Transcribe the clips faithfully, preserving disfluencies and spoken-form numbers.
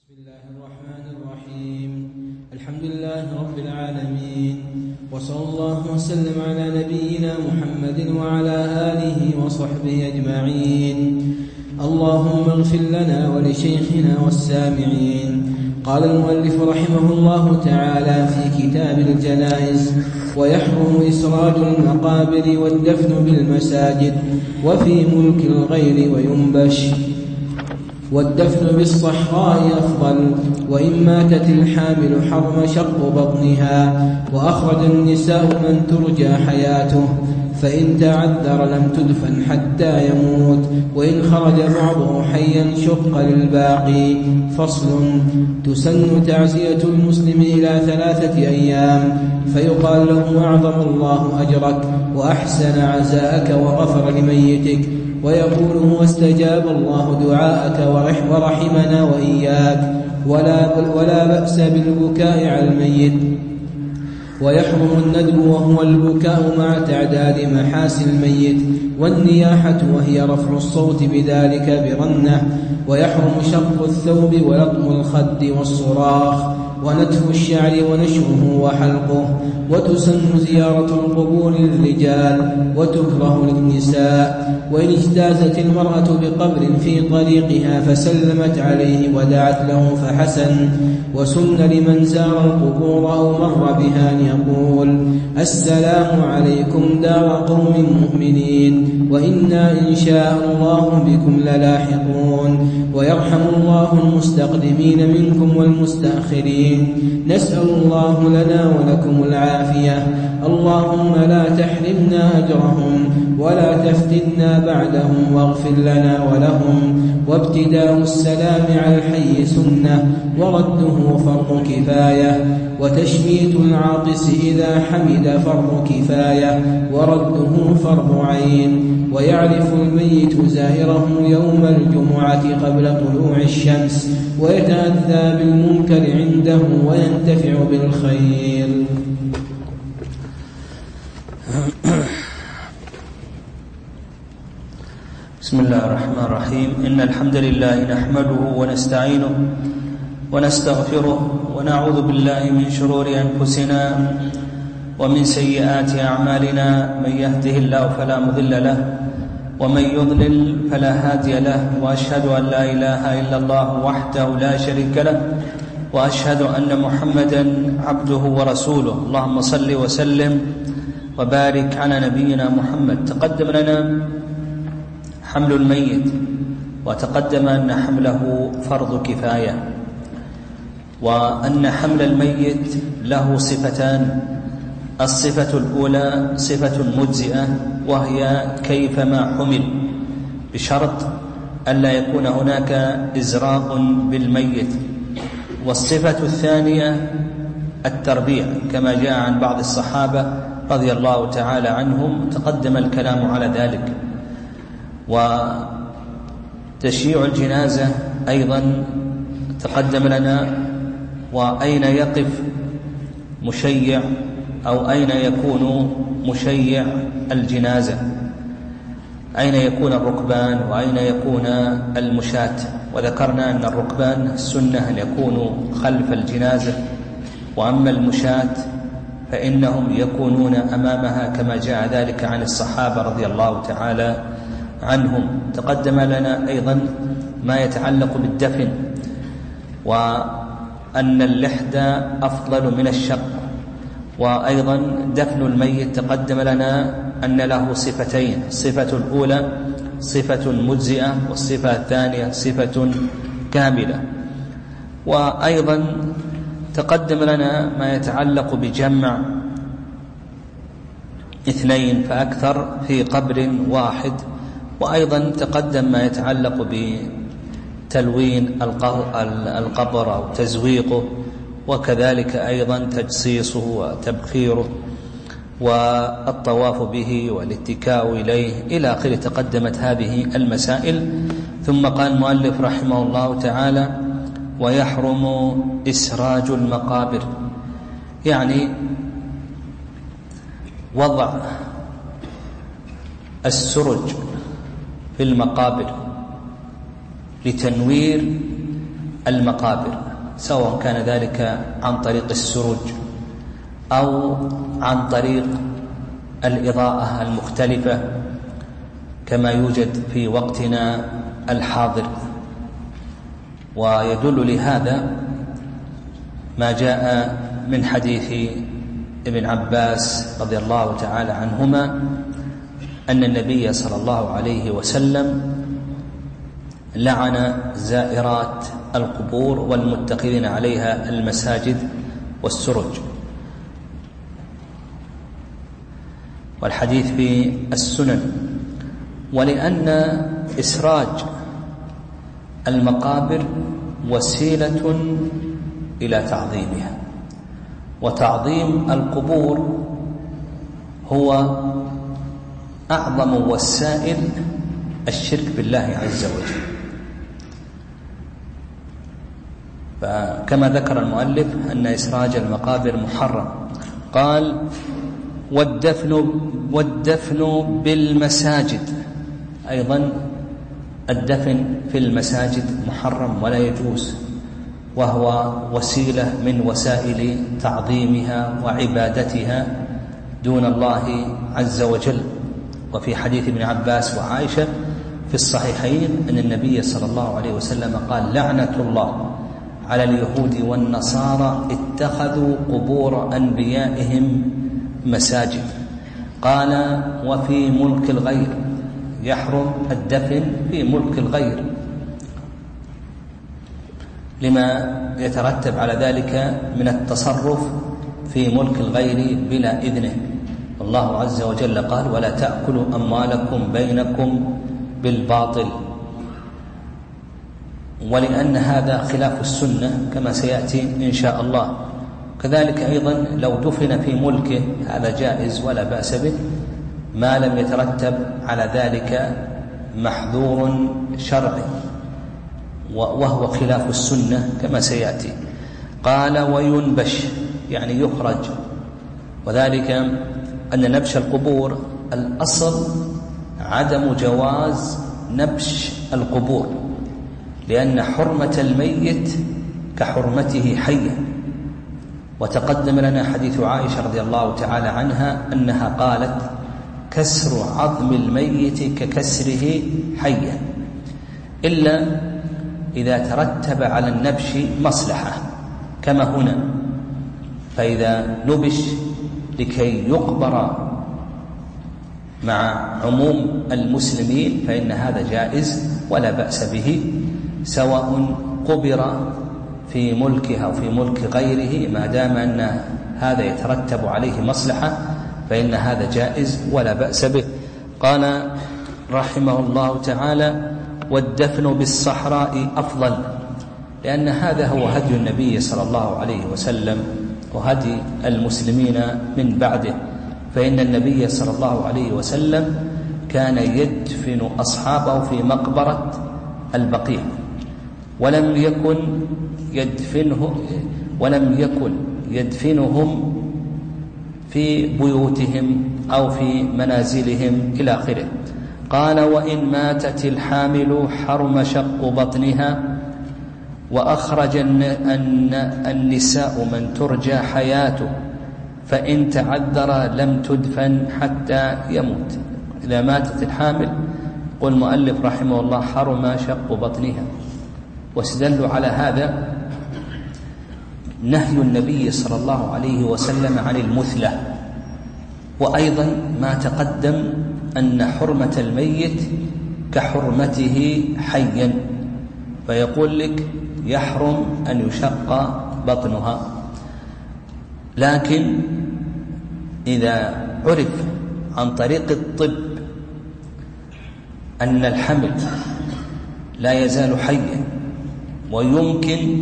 بسم الله الرحمن الرحيم. الحمد لله رب العالمين، وصلى الله وسلم على نبينا محمد وعلى آله وصحبه أجمعين. اللهم اغفر لنا ولشيخنا والسامعين. قال المؤلف رحمه الله تعالى في كتاب الجنائز: ويحرم إسراج المقابر والدفن بالمساجد وفي ملك الغير وينبش، والدفن بالصحراء أفضل، وإن ماتت الحامل حرم شق بطنها. وأخرج النساء من ترجى حياته، فإن تعذر لم تدفن حتى يموت، وإن خرج بعضه حيا شق للباقي. فصل: تسن تعزية المسلم إلى ثلاثة أيام، فيقال له: أعظم الله أجرك وأحسن عزاءك وغفر لميتك، ويقول: هو استجاب الله دعاءك ورحمنا وإياك. ولا, ولا بأس بالبكاء على الميت. ويحرم الندب وهو البكاء مع تعداد محاسن الميت، والنياحة وهي رفع الصوت بذلك برنة. ويحرم شق الثوب ولطم الخد والصراخ، ونتف الشعر ونشره وحلقه. وتسن زيارة القبور للرجال وتكره للنساء. وإن اجتازت المرأة بقبر في طريقها فسلمت عليه ودعت له فحسن. وسن لمن زار القبور أو مر بها أن يقول: السلام عليكم دار قوم مؤمنين، وإنا إن شاء الله بكم للاحقون. ويرحم الله المستقدمين منكم والمستأخرين. نسأل الله لنا ولكم العافية. اللهم لا تحرمنا أجرهم ولا تفتنا بعدهم، واغفر لنا ولهم. وابتداء السلام على الحي سنة، ورده فرض كفاية. وتشميت العاطس إذا حمد فرض كفاية، ورده فرض عين. ويعرف الميت زائره يوم الجمعة قبل طلوع الشمس، ويتأذى بالمنكر عنده وينتفع بالخير. بسم الله الرحمن الرحيم. إن الحمد لله نحمده ونستعينه ونستغفره، ونعوذ بالله من شرور أنفسنا ومن سيئات أعمالنا. من يهده الله فلا مضل له، ومن يضلل فلا هادي له. وأشهد أن لا إله إلا الله وحده لا شريك له، وأشهد أن محمدا عبده ورسوله. اللهم صل وسلم وبارك على نبينا محمد. تقدم لنا حمل الميت، وتقدم أن حمله فرض كفاية، وأن حمل الميت له صفتان. الصفة الأولى صفة مجزئة، وهي كيفما حمل، بشرط ألا يكون هناك إزراق بالميت. والصفة الثانية التربيع، كما جاء عن بعض الصحابة رضي الله تعالى عنهم، تقدم الكلام على ذلك. وتشييع الجنازة أيضا تقدم لنا، وأين يقف مشيع أو أين يكون مشيع الجنازة، أين يكون الركبان وأين يكون المشاة. وذكرنا أن الركبان السنة أن يكونوا خلف الجنازة، وأما المشاة فإنهم يكونون أمامها، كما جاء ذلك عن الصحابة رضي الله تعالى عنهم. تقدم لنا أيضا ما يتعلق بالدفن، وأن اللحد أفضل من الشق. وأيضا دفن الميت تقدم لنا أن له صفتين: الصفة الأولى صفة مجزئة، والصفة الثانية صفة كاملة. وأيضا تقدم لنا ما يتعلق بجمع اثنين فأكثر في قبر واحد. وأيضا تقدم ما يتعلق بتلوين القبر أو تزويقه، وكذلك أيضا تجصيصه وتبخيره، والطواف به والاتكاء إليه إلى آخره. تقدمت هذه المسائل. ثم قال المؤلف رحمه الله تعالى: ويحرم إسراج المقابر، يعني وضع السرج في المقابر لتنوير المقابر، سواء كان ذلك عن طريق السروج أو عن طريق الإضاءة المختلفة كما يوجد في وقتنا الحاضر. ويدل لهذا ما جاء من حديث ابن عباس رضي الله تعالى عنهما أن النبي صلى الله عليه وسلم لعن زائرات القبور والمتخذين عليها المساجد والسرج. والحديث في السنن. ولأن إسراج المقابر وسيلة إلى تعظيمها، وتعظيم القبور هو أعظم وسائل الشرك بالله عز وجل. فكما ذكر المؤلف أن إسراج المقابر محرم. قال والدفن, والدفن بالمساجد، أيضا الدفن في المساجد محرم ولا يجوز، وهو وسيلة من وسائل تعظيمها وعبادتها دون الله عز وجل. وفي حديث ابن عباس وعائشة في الصحيحين أن النبي صلى الله عليه وسلم قال لعنة الله على اليهود والنصارى اتخذوا قبور أنبيائهم مساجد. قال وفي ملك الغير، يحرم الدفن في ملك الغير لما يترتب على ذلك من التصرف في ملك الغير بلا إذنه. الله عز وجل قال ولا تأكلوا أموالكم بينكم بالباطل، ولأن هذا خلاف السنة كما سيأتي إن شاء الله. كذلك أيضا لو دفن في ملكه هذا جائز ولا بأس به ما لم يترتب على ذلك محذور شرعي وهو خلاف السنة كما سيأتي. قال وينبش يعني يخرج، وذلك أن نبش القبور الأصل عدم جواز نبش القبور، لأن حرمة الميت كحرمته حيا. وتقدم لنا حديث عائشة رضي الله تعالى عنها أنها قالت كسر عظم الميت ككسره حيا، إلا إذا ترتب على النبش مصلحة كما هنا، فإذا نبش لكي يقبر مع عموم المسلمين فإن هذا جائز ولا بأس به، سواء قبر في ملكه أو في ملك غيره، ما دام أن هذا يترتب عليه مصلحة فإن هذا جائز ولا بأس به. قال رحمه الله تعالى والدفن بالصحراء أفضل، لأن هذا هو هدي النبي صلى الله عليه وسلم وهدي المسلمين من بعده، فإن النبي صلى الله عليه وسلم كان يدفن أصحابه في مقبرة البقيع، ولم يكن يدفنه ولم يكن يدفنهم في بيوتهم أو في منازلهم إلى آخره. قال وإن ماتت الحامل حرم شق بطنها، وأخرج النساء من ترجى حياته، فإن تعذر لم تدفن حتى يموت. إذا ماتت الحامل قل المؤلف رحمه الله حرم شق بطنها. واستدلوا على هذا نهي النبي صلى الله عليه وسلم عن المثلة، وأيضا ما تقدم أن حرمة الميت كحرمته حيا، فيقول لك يحرم أن يشق بطنها. لكن إذا عرف عن طريق الطب أن الحمل لا يزال حيا ويمكن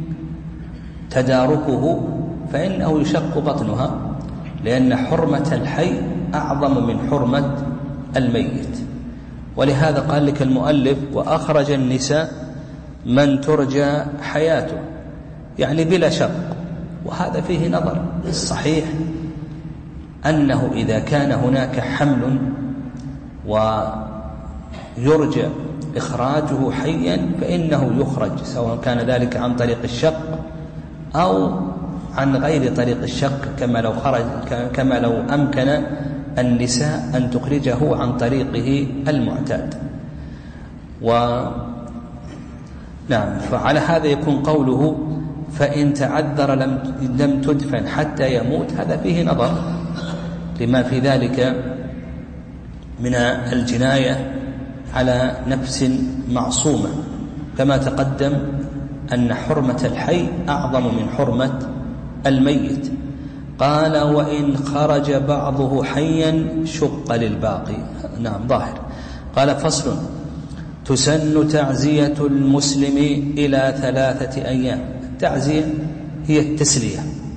تداركه فإنه يشق بطنها، لأن حرمة الحي أعظم من حرمة الميت. ولهذا قال لك المؤلف وأخرج النساء من ترجى حياته، يعني بلا شق. وهذا فيه نظر. الصحيح أنه إذا كان هناك حمل ويرجى إخراجه حيا فإنه يخرج، سواء كان ذلك عن طريق الشق أو عن غير طريق الشق، كما لو خرج كما لو أمكن النساء أن تخرجه عن طريقه المعتاد. و نعم فعلى هذا يكون قوله فإن تعذر لم لم تدفن حتى يموت، هذا فيه نظر لما في ذلك من الجناية على نفس معصومة، كما تقدم أن حرمة الحي أعظم من حرمة الميت. قال وإن خرج بعضه حيا شق للباقي. نعم ظاهر. قال فصل: تسن تعزية المسلم إلى ثلاثة أيام. التعزية هي التسلية،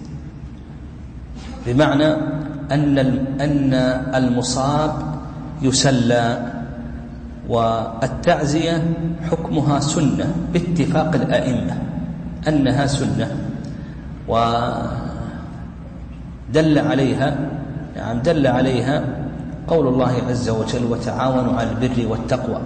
بمعنى أن أن المصاب يسلى، والتعزية حكمها سنة باتفاق الأئمة أنها سنة، ودل عليها يعني دل عليها قول الله عز وجل: وتعاونوا على البر والتقوى.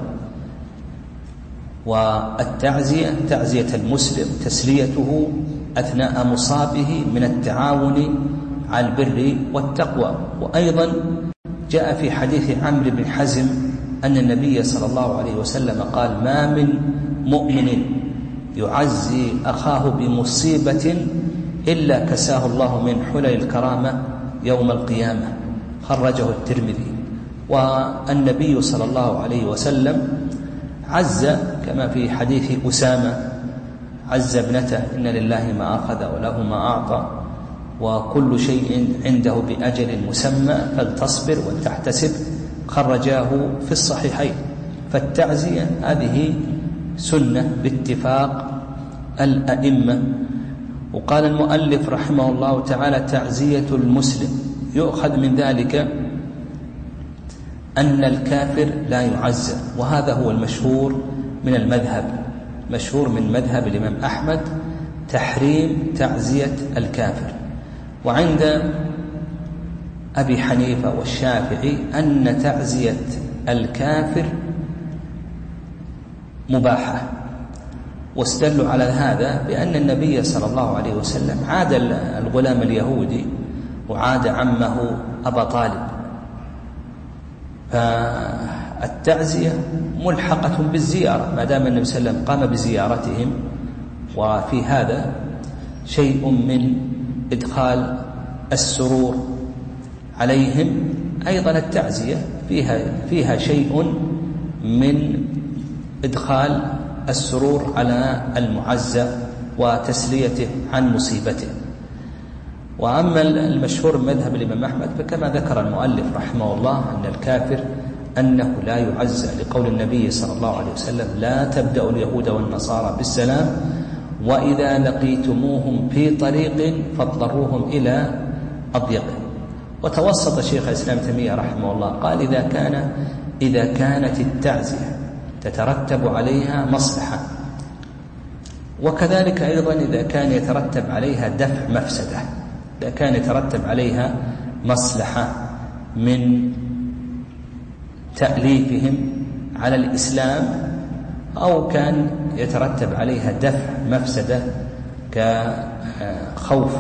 والتعزية تعزية المسلم تسليته أثناء مصابه من التعاون على البر والتقوى. وأيضا جاء في حديث عمرو بن حزم أن النبي صلى الله عليه وسلم قال: ما من مؤمن يعزي أخاه بمصيبة إلا كساه الله من حلل الكرامة يوم القيامة. خرجه الترمذي. والنبي صلى الله عليه وسلم عز كما في حديث أسامة عز ابنته: إن لله ما أخذ وله ما أعطى وكل شيء عنده بأجل مسمى فلتصبر ولتحتسب. خرجاه في الصحيحين. فالتعزية هذه سنة باتفاق الأئمة. وقال المؤلف رحمه الله تعالى: تعزية المسلم يؤخذ من ذلك أن الكافر لا يعزى، وهذا هو المشهور من المذهب، مشهور من مذهب الإمام أحمد تحريم تعزية الكافر. وعند أبي حنيفة والشافعي أن تعزية الكافر مباحة، واستدلوا على هذا بأن النبي صلى الله عليه وسلم عاد الغلام اليهودي وعاد عمه أبا طالب، فالتعزية ملحقة بالزيارة ما دام النبي صلى الله عليه وسلم قام بزيارتهم. وفي هذا شيء من إدخال السرور عليهم. أيضا التعزية فيها فيها شيء من إدخال السرور على المعزى وتسليته عن مصيبته. وأما المشهور مذهب الإمام أحمد فكما ذكر المؤلف رحمه الله أن الكافر أنه لا يعزى، لقول النبي صلى الله عليه وسلم: لا تبدأوا اليهود والنصارى بالسلام، وإذا لقيتموهم في طريق فاضطروهم إلى أضيقه. وتوسط شيخ الإسلام تيمية رحمه الله قال: إذا كان إذا كانت التعزية تترتب عليها مصلحة، وكذلك أيضا إذا كان يترتب عليها دفع مفسدة، إذا كان يترتب عليها مصلحة من تأليفهم على الإسلام، أو كان يترتب عليها دفع مفسدة كخوف،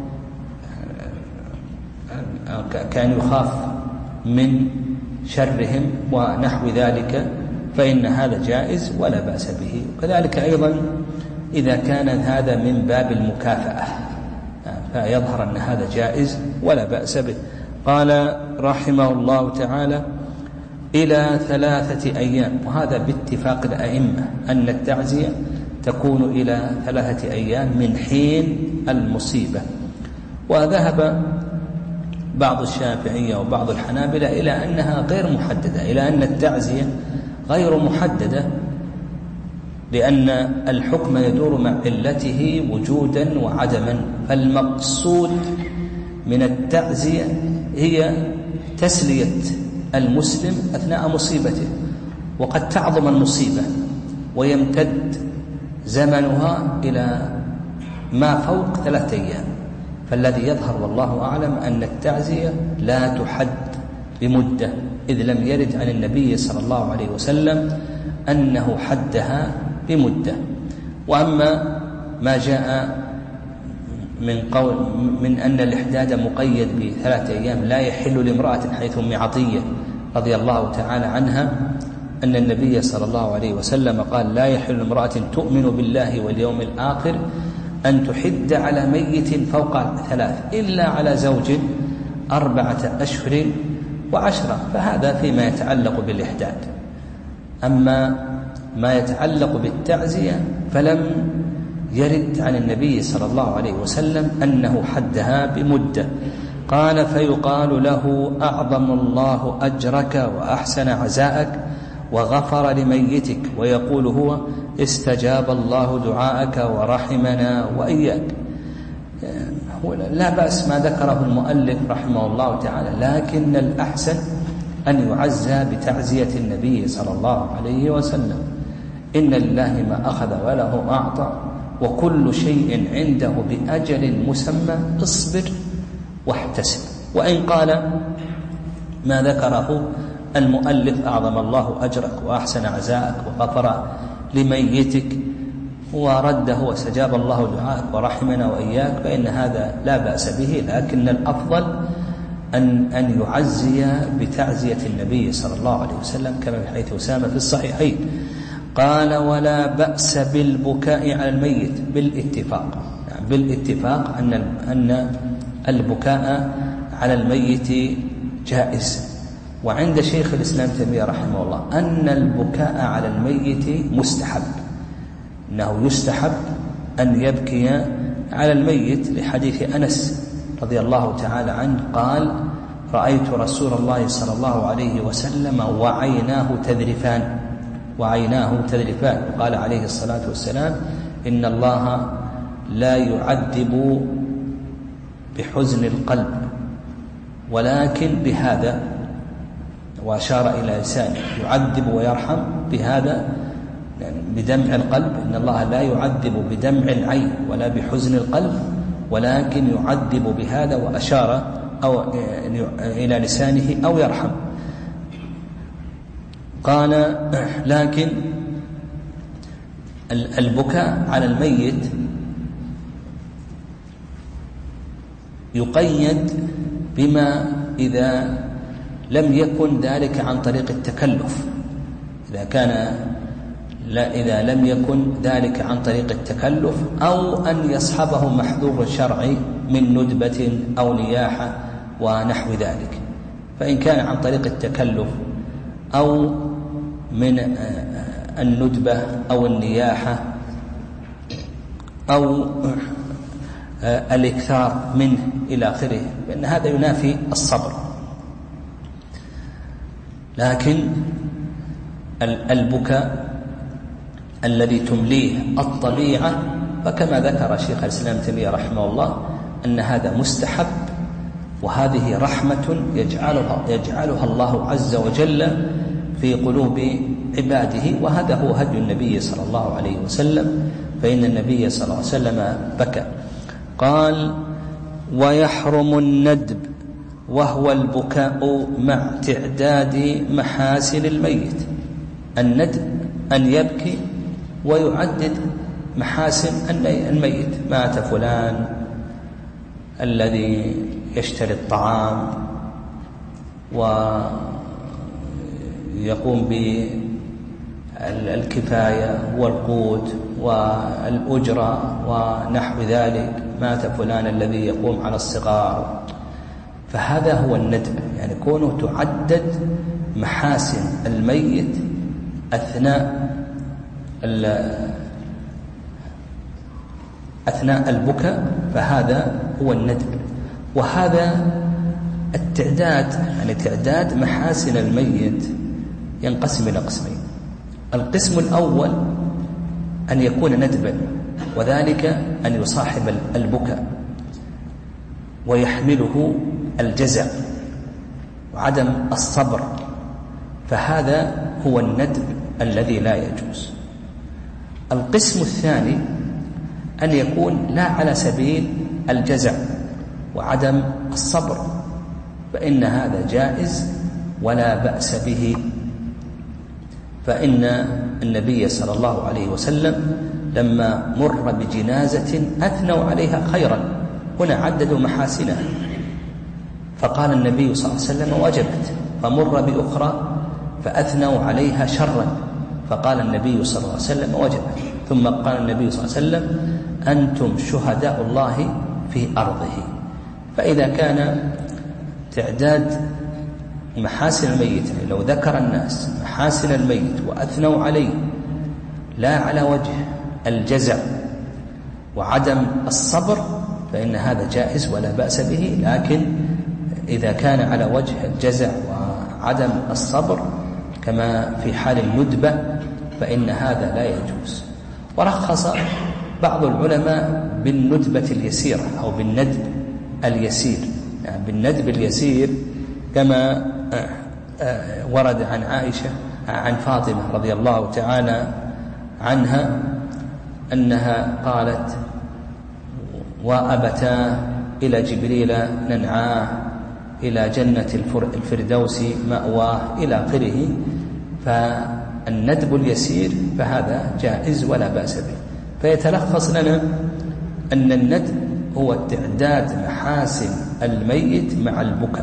كان يخاف من شرهم ونحو ذلك، فإن هذا جائز ولا بأس به. وكذلك أيضا إذا كان هذا من باب المكافأة فيظهر أن هذا جائز ولا بأس به. قال رحمه الله تعالى: إلى ثلاثة أيام. وهذا باتفاق الأئمة أن التعزية تكون إلى ثلاثة أيام من حين المصيبة. وذهب بعض الشافعية وبعض الحنابلة إلى أنها غير محددة، إلى أن التعزية غير محددة، لأن الحكم يدور مع علته وجودا وعدما. فالمقصود من التعزية هي تسلية المسلم أثناء مصيبته، وقد تعظم المصيبة ويمتد زمنها إلى ما فوق ثلاثة أيام. فالذي يظهر والله أعلم أن التعزية لا تحد بمدة، إذ لم يرد عن النبي صلى الله عليه وسلم أنه حدها بمدة. وأما ما جاء من قول من أن الإحداد مقيد بثلاثة أيام لا يحل لامرأة، حيث أم عطية رضي الله تعالى عنها أن النبي صلى الله عليه وسلم قال: لا يحل امرأة تؤمن بالله واليوم الآخر أن تحد على ميت فوق ثلاث إلا على زوج أربعة أشهر وعشرة. فهذا فيما يتعلق بالإحداد. أما ما يتعلق بالتعزية فلم يرد عن النبي صلى الله عليه وسلم أنه حدها بمدة. قال: فيقال له: أعظم الله أجرك وأحسن عزاءك وغفر لميتك. ويقول هو: استجاب الله دعاءك ورحمنا وإياك. لا بأس ما ذكره المؤلف رحمه الله تعالى، لكن الأحسن أن يعزى بتعزية النبي صلى الله عليه وسلم. إن لله ما أخذ وله ما أعطى وكل شيء عنده بأجل مسمى، اصبر واحتسب. وإن قال ما ذكره المؤلف: أعظم الله أجرك وأحسن عزاءك وغفر لميتك، ورده واستجاب الله دعاءك ورحمنا وإياك، فإن هذا لا بأس به، لكن الأفضل أن أن يعزي بتعزية النبي صلى الله عليه وسلم كما في حديث أسامة في الصحيحين. قال: ولا بأس بالبكاء على الميت بالاتفاق، يعني بالاتفاق أن أن البكاء على الميت جائز. وعند شيخ الإسلام تيمية رحمه الله أن البكاء على الميت مستحب، أنه يستحب أن يبكي على الميت، لحديث أنس رضي الله تعالى عنه قال: رأيت رسول الله صلى الله عليه وسلم وعيناه تذرفان وعيناه تذرفان قال عليه الصلاة والسلام: إن الله لا يعذب بحزن القلب ولكن بهذا، وأشار إلى لسانه، يعذب ويرحم بهذا يعني بدمع القلب. إن الله لا يعذب بدمع العين ولا بحزن القلب ولكن يعذب بهذا، وأشار أو إلى لسانه أو يرحم. قال: لكن البكاء على الميت يقيد بما إذا لم يكن ذلك عن طريق التكلف. إذا كان لا إذا لم يكن ذلك عن طريق التكلف، أو أن يصحبه محذور الشرع من ندبة أو نياحة ونحو ذلك. فإن كان عن طريق التكلف أو من الندبة أو النياحة أو الإكثار منه إلى آخره، فإن هذا ينافي الصبر. لكن البكاء الذي تمليه الطبيعة، فكما ذكر شيخ الإسلام تيمية رحمه الله أن هذا مستحب، وهذه رحمة يجعلها, يجعلها الله عز وجل في قلوب عباده، وهذا هو هدي النبي صلى الله عليه وسلم، فإن النبي صلى الله عليه وسلم بكى. قال: ويحرم الندب وهو البكاء مع تعداد محاسن الميت. الندب أن يبكي ويعدد محاسن الميت: مات فلان الذي يشتري الطعام ويقوم بالكفاية والقوت والأجرة ونحو ذلك، مات فلان الذي يقوم على الصغار. فهذا هو الندب، يعني كونه تعدد محاسن الميت أثناء أثناء البكاء، فهذا هو الندب. وهذا التعداد، يعني تعداد محاسن الميت، ينقسم إلى قسمين. القسم الأول أن يكون ندبا، وذلك أن يصاحب البكاء ويحمله الجزع وعدم الصبر، فهذا هو الندب الذي لا يجوز. القسم الثاني أن يكون لا على سبيل الجزع وعدم الصبر، فإن هذا جائز ولا بأس به. فإن النبي صلى الله عليه وسلم لما مر بجنازة أثنوا عليها خيرا، هنا عددوا محاسنها، فقال النبي صلى الله عليه وسلم وجبت، فمر بأخرى فأثنوا عليها شرا، فقال النبي صلى الله عليه وسلم وجبت، ثم قال النبي صلى الله عليه وسلم أنتم شهداء الله في أرضه. فإذا كان تعداد محاسن الميت، يعني لو ذكر الناس محاسن الميت وأثنوا عليه لا على وجه الجزع وعدم الصبر فإن هذا جائز ولا بأس به، لكن إذا كان على وجه الجزع وعدم الصبر كما في حال الندبة فإن هذا لا يجوز. ورخص بعض العلماء بالندبة اليسيرة أو بالندب اليسير، يعني بالندب اليسير كما ورد عن عائشة عن فاطمة رضي الله تعالى عنها أنها قالت وأبتا إلى جبريل ننعاه إلى جنة الفردوس مأواه إلى آخره. فالندب اليسير فهذا جائز ولا بأس به. فيتلخص لنا أن الندب هو تعداد محاسن الميت مع البكاء،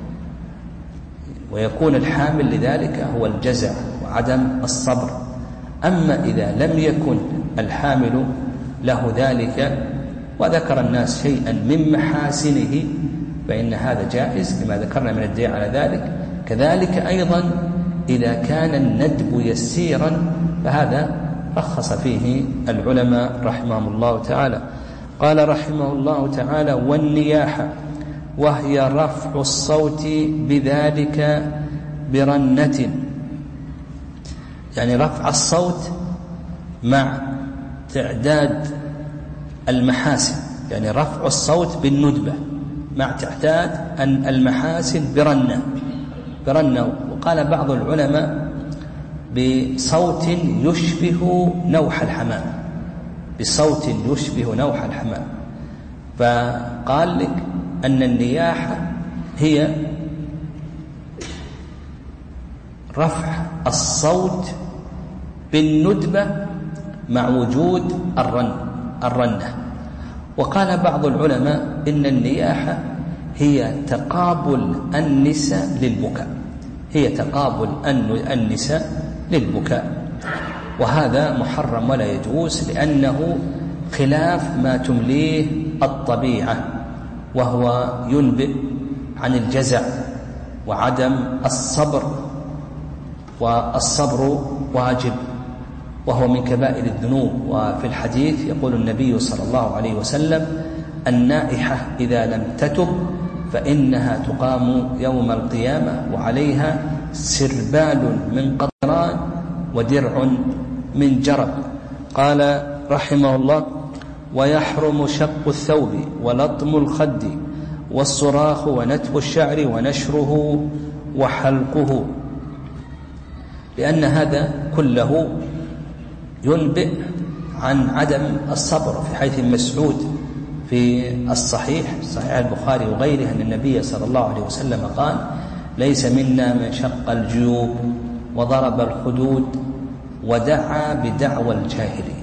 ويكون الحامل لذلك هو الجزع وعدم الصبر. أما إذا لم يكن الحامل له ذلك وذكر الناس شيئا من محاسنه فإن هذا جائز لما ذكرنا من الدليل على ذلك. كذلك أيضا إذا كان الندب يسيرا فهذا رخص فيه العلماء رحمهم الله تعالى. قال رحمه الله تعالى والنياحة وهي رفع الصوت بذلك برنة، يعني رفع الصوت مع تعداد المحاسن، يعني رفع الصوت بالندبة مع تعداد أن المحاسن برنة برنة وقال بعض العلماء بصوت يشبه نوح الحمام، بصوت يشبه نوح الحمام. فقال لك أن النياحة هي رفع الصوت بالندبة مع وجود الرن الرنة. وقال بعض العلماء إن النياحة هي تقابل النساء للبكاء، هي تقابل النساء للبكاء، وهذا محرم ولا يجوز لأنه خلاف ما تمليه الطبيعة، وهو ينبئ عن الجزع وعدم الصبر، والصبر واجب وهو من كبائر الذنوب. وفي الحديث يقول النبي صلى الله عليه وسلم النائحة إذا لم تتب فإنها تقام يوم القيامة وعليها سربال من قطران ودرع من جرب. قال رحمه الله ويحرم شق الثوب ولطم الخد والصراخ ونتف الشعر ونشره وحلقه، لأن هذا كله ينبئ عن عدم الصبر. في حيث مسعود في الصحيح صحيح البخاري وغيره أن النبي صلى الله عليه وسلم قال ليس منا من شق الجيوب وضرب الخدود ودعا بدعوى الجاهلية.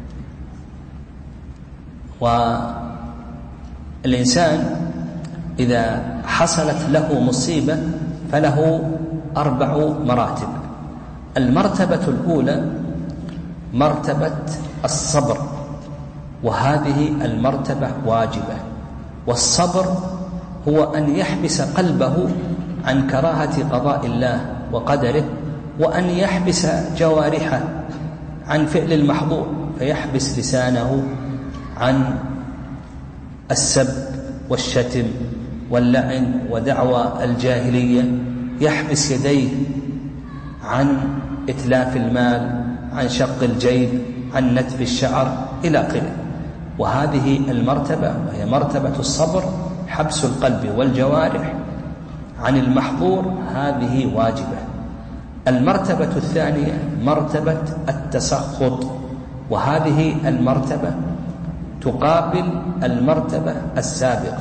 والإنسان إذا حصلت له مصيبة فله أربع مراتب. المرتبة الأولى مرتبة الصبر، وهذه المرتبة واجبة. والصبر هو أن يحبس قلبه عن كراهة قضاء الله وقدره، وأن يحبس جوارحه عن فعل المحظور، فيحبس لسانه عن السب والشتم واللعن ودعوى الجاهلية، يحبس يديه عن إتلاف المال، عن شق الجيب، عن نتف الشعر إلى آخره. وهذه المرتبة وهي مرتبة الصبر، حبس القلب والجوارح عن المحظور، هذه واجبة. المرتبة الثانية مرتبة التسخط، وهذه المرتبة تقابل المرتبة السابقة.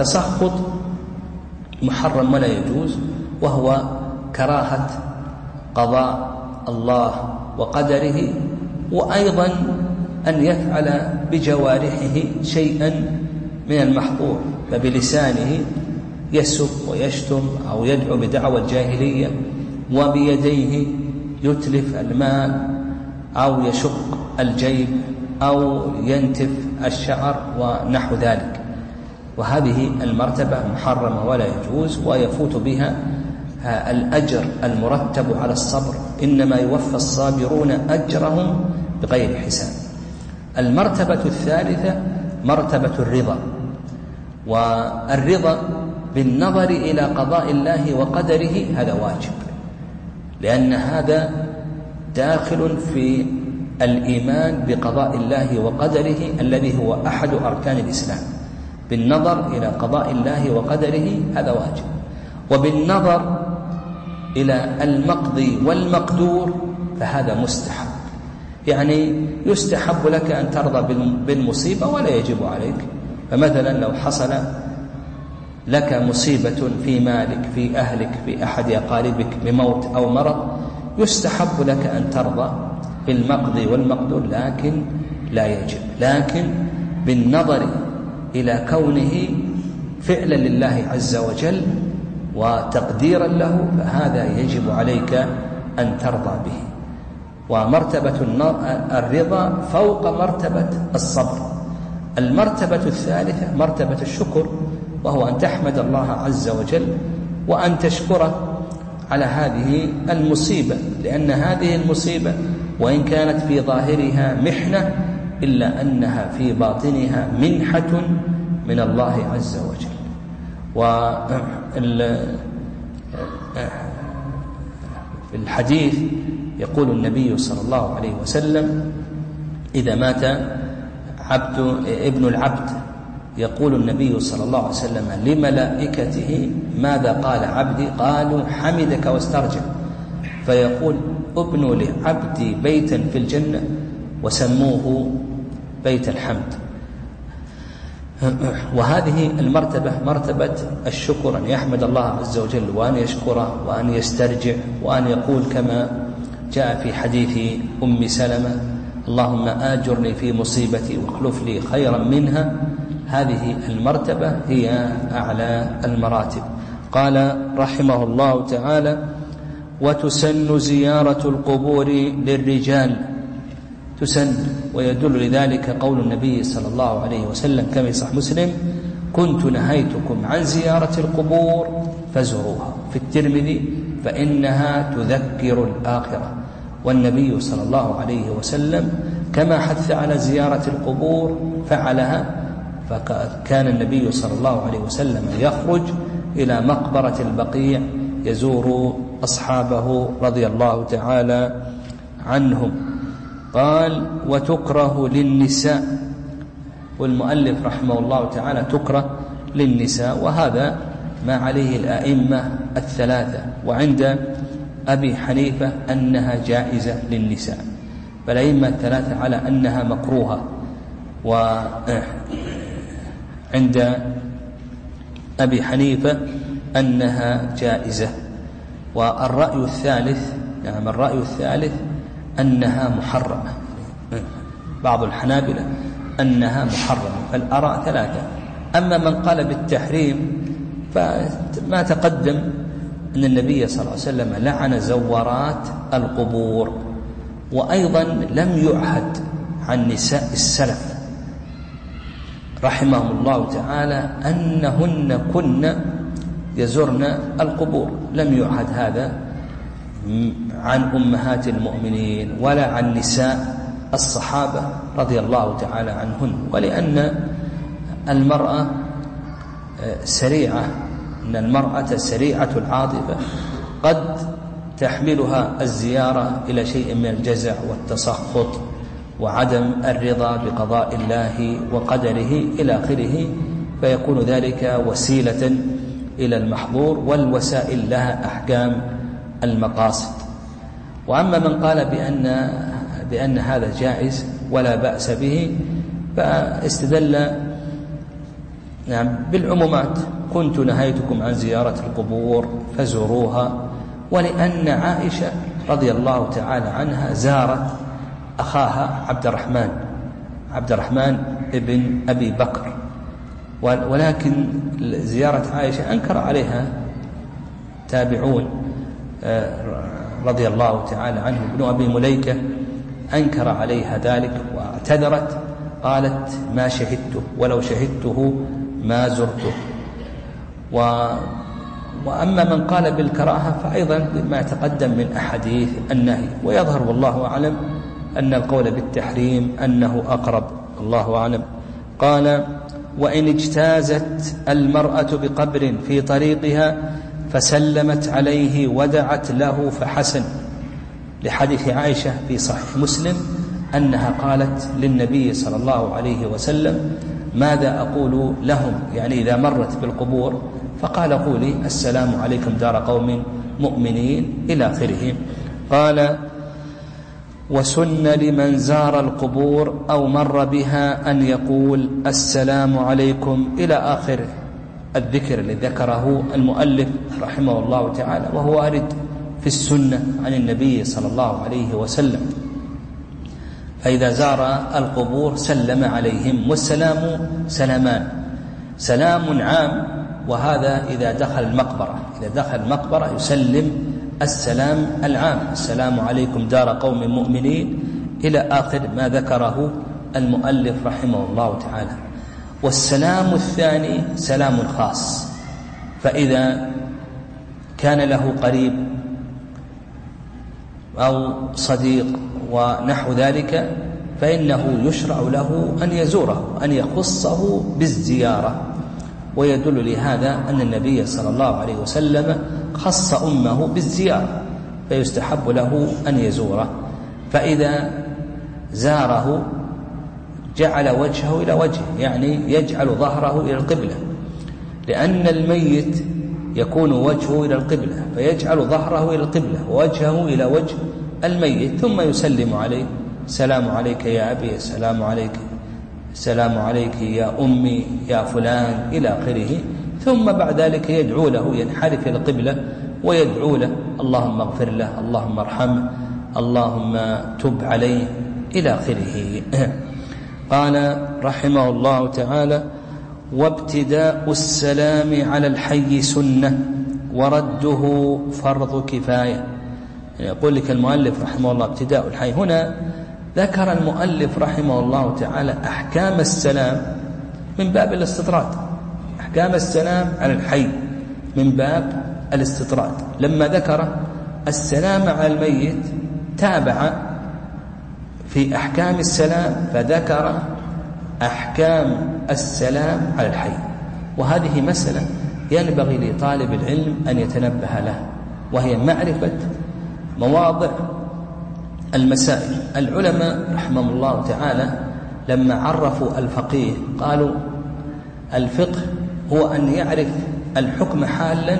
والتسخط محرم ولا يجوز، وهو كراهة قضاء الله وقدره، وأيضا أن يفعل بجوارحه شيئا من المحظور، فبلسانه يسب ويشتم أو يدعو بدعوى الجاهلية، وبيديه يتلف المال أو يشق الجيب أو ينتف الشعر ونحو ذلك. وهذه المرتبة محرمة ولا يجوز، ويفوت بها الأجر المرتب على الصبر، إنما يوفى الصابرون أجرهم بغير حساب. المرتبة الثالثة مرتبة الرضا، والرضا بالنظر إلى قضاء الله وقدره هذا واجب، لأن هذا داخل في الإيمان بقضاء الله وقدره الذي هو أحد أركان الإسلام. بالنظر إلى قضاء الله وقدره هذا واجب، وبالنظر إلى المقضي والمقدور فهذا مستحب. يعني يستحب لك أن ترضى بالمصيبة ولا يجب عليك. فمثلا لو حصل لك مصيبة في مالك، في أهلك، في أحد أقاربك بموت أو مرض، يستحب لك أن ترضى بالمقضي والمقدور، لكن لا يجب. لكن بالنظر إلى كونه فعلا لله عز وجل وتقديرا له فهذا يجب عليك أن ترضى به. ومرتبة الرضا فوق مرتبة الصبر. المرتبة الثالثة مرتبة الشكر، وهو أن تحمد الله عز وجل وأن تشكره على هذه المصيبة، لأن هذه المصيبة وإن كانت في ظاهرها محنة إلا أنها في باطنها منحة من الله عز وجل. وفي الحديث يقول النبي صلى الله عليه وسلم: إذا مات عبد ابن العبد، يقول النبي صلى الله عليه وسلم لملائكته: ماذا قال عبدي؟ قالوا: حمدك واسترجع. فيقول: ابنوا لعبدي بيتا في الجنة وسموه بيت الحمد. وهذه المرتبة مرتبة الشكر، أن يحمد الله عز وجل وأن يشكره وأن يسترجع وأن يقول كما جاء في حديث أم سلمة: اللهم آجرني في مصيبتي واخلف لي خيرا منها. هذه المرتبة هي أعلى المراتب. قال رحمه الله تعالى: وتسن زيارة القبور للرجال. تسن، ويدل لذلك قول النبي صلى الله عليه وسلم كما في صحيح مسلم: كنت نهيتكم عن زيارة القبور فزوروها. في الترمذي: فإنها تذكر الآخرة. والنبي صلى الله عليه وسلم كما حث على زيارة القبور فعلها، فكان النبي صلى الله عليه وسلم يخرج إلى مقبرة البقيع يزور أصحابه رضي الله تعالى عنهم. قال: وتكره للنساء. والمؤلف رحمه الله تعالى تكره للنساء، وهذا ما عليه الأئمة الثلاثة. وعند أبي حنيفة أنها جائزة للنساء، فالأئمة الثلاثة على أنها مكروهة. وعند أبي حنيفة أنها جائزة. والرأي الثالث نعم الرأي الثالث أنها محرمة. بعض الحنابلة أنها محرمة. فالآراء ثلاثة. أما من قال بالتحريم فما تقدم أن النبي صلى الله عليه وسلم لعن زوارات القبور، وأيضا لم يعهد عن نساء السلف رحمهم الله تعالى أنهن كن يزرن القبور، لم يعهد هذا عن أمهات المؤمنين ولا عن نساء الصحابة رضي الله تعالى عنهن. ولأن المرأة سريعة أن المرأة سريعة العاطفة، قد تحملها الزيارة إلى شيء من الجزع والتسخط وعدم الرضا بقضاء الله وقدره إلى آخره، فيكون ذلك وسيلة إلى المحظور، والوسائل لها أحكام المقاصد. وأما من قال بأن, بأن هذا جائز ولا بأس به فاستدل نعم بالعمومات: كنت نهيتكم عن زيارة القبور فزوروها. ولأن عائشة رضي الله تعالى عنها زارت أخاها عبد الرحمن عبد الرحمن ابن أبي بكر، ولكن زيارة عائشة أنكر عليها تابعون رضي الله تعالى عنه. ابن أبي مليكة أنكر عليها ذلك واعتذرت، قالت ما شهدته، ولو شهدته ما زرته. و وأما من قال بالكراهة فأيضا ما تقدم من أحاديث النهي، ويظهر والله أعلم أن القول بالتحريم أنه أقرب، الله أعلم. قال وإن اجتازت المرأة بقبر في طريقها فسلمت عليه ودعت له فحسن، لحديث عائشة في صحيح مسلم أنها قالت للنبي صلى الله عليه وسلم ماذا أقول لهم، يعني إذا مرت بالقبور فقال قولي السلام عليكم دار قوم مؤمنين إلى آخره. قال وسن لمن زار القبور أو مر بها أن يقول السلام عليكم إلى آخر الذكر الذي ذكره المؤلف رحمه الله تعالى، وهو وارد في السنة عن النبي صلى الله عليه وسلم. فإذا زار القبور سلم عليهم، والسلام سلامان، سلام عام، وهذا إذا دخل المقبرة، إذا دخل المقبرة يسلم السلام العام، السلام عليكم دار قوم مؤمنين إلى آخر ما ذكره المؤلف رحمه الله تعالى. والسلام الثاني سلام خاص، فإذا كان له قريب أو صديق ونحو ذلك فإنه يشرع له أن يزوره، أن يخصه بالزيارة. ويدل لهذا أن النبي صلى الله عليه وسلم خص أمه بالزيارة، فيستحب له أن يزوره. فإذا زاره جعل وجهه إلى وجهه، يعني يجعل ظهره إلى القبلة، لأن الميت يكون وجهه إلى القبلة، فيجعل ظهره إلى القبلة ووجهه إلى وجه الميت، ثم يسلم عليه السلام عليك يا أبي، السلام عليك، السلام عليك يا أمي يا فلان إلى آخره. ثم بعد ذلك يدعو له، ينحرف إلى القبلة ويدعو له اللهم اغفر له، اللهم ارحمه، اللهم تب عليه إلى آخره. قال رحمه الله تعالى وابتداء السلام على الحي سنة ورده فرض كفاية. يقول لك المؤلف رحمه الله ابتداء الحي، هنا ذكر المؤلف رحمه الله تعالى أحكام السلام من باب الاستطراد، أحكام السلام على الحي من باب الاستطراد. لما ذكر السلام على الميت تابع في أحكام السلام فذكر أحكام السلام على الحي، وهذه مسألة ينبغي لطالب العلم أن يتنبه له، وهي معرفة مواضع المسائل. العلماء رحمهم الله تعالى لما عرفوا الفقيه قالوا الفقه هو أن يعرف الحكم حالا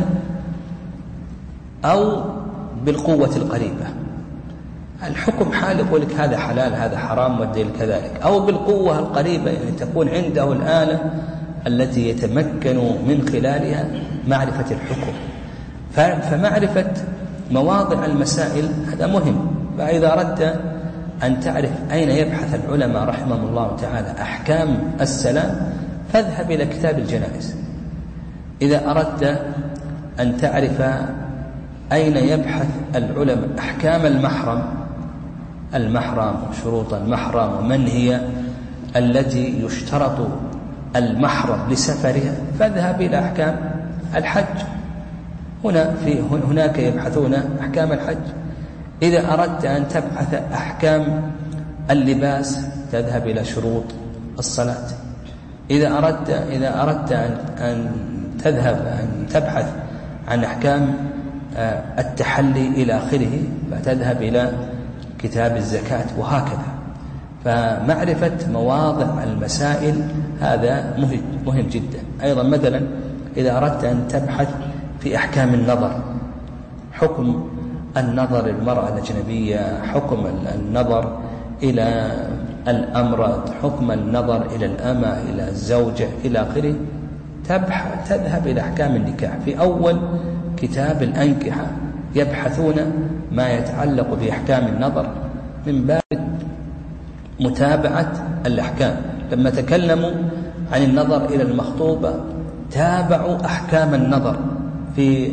أو بالقوة القريبة. الحكم حال يقول لك هذا حلال هذا حرام والدليل كذلك، أو بالقوة القريبة يعني تكون عنده الآلة التي يتمكن من خلالها معرفة الحكم. فمعرفة مواضع المسائل هذا مهم. فإذا أردت أن تعرف أين يبحث العلماء رحمهم الله تعالى أحكام السلام فاذهب إلى كتاب الجنائز. إذا أردت أن تعرف أين يبحث العلماء أحكام المحرم، المحرم وشروط المحرم ومن هي التي يشترط المحرم لسفرها، فاذهب إلى أحكام الحج. هنا في هناك يبحثون أحكام الحج. إذا أردت أن تبحث أحكام اللباس تذهب إلى شروط الصلاة. إذا أردت إذا أردت أن أن تذهب أن تبحث عن أحكام التحلي إلى آخره فتذهب إلى كتاب الزكاة، وهكذا. فمعرفة مواضع المسائل هذا مهم مهم جدا. أيضا مثلا إذا أردت أن تبحث في أحكام النظر، حكم النظر للمرأة الأجنبية، حكم النظر إلى الأمرد، حكم النظر إلى الأمة إلى الزوجة إلى آخره، تذهب إلى أحكام النكاح في أول كتاب الأنكحة يبحثون ما يتعلق بأحكام النظر من باب متابعة الأحكام. لما تكلموا عن النظر إلى المخطوبة تابعوا أحكام النظر في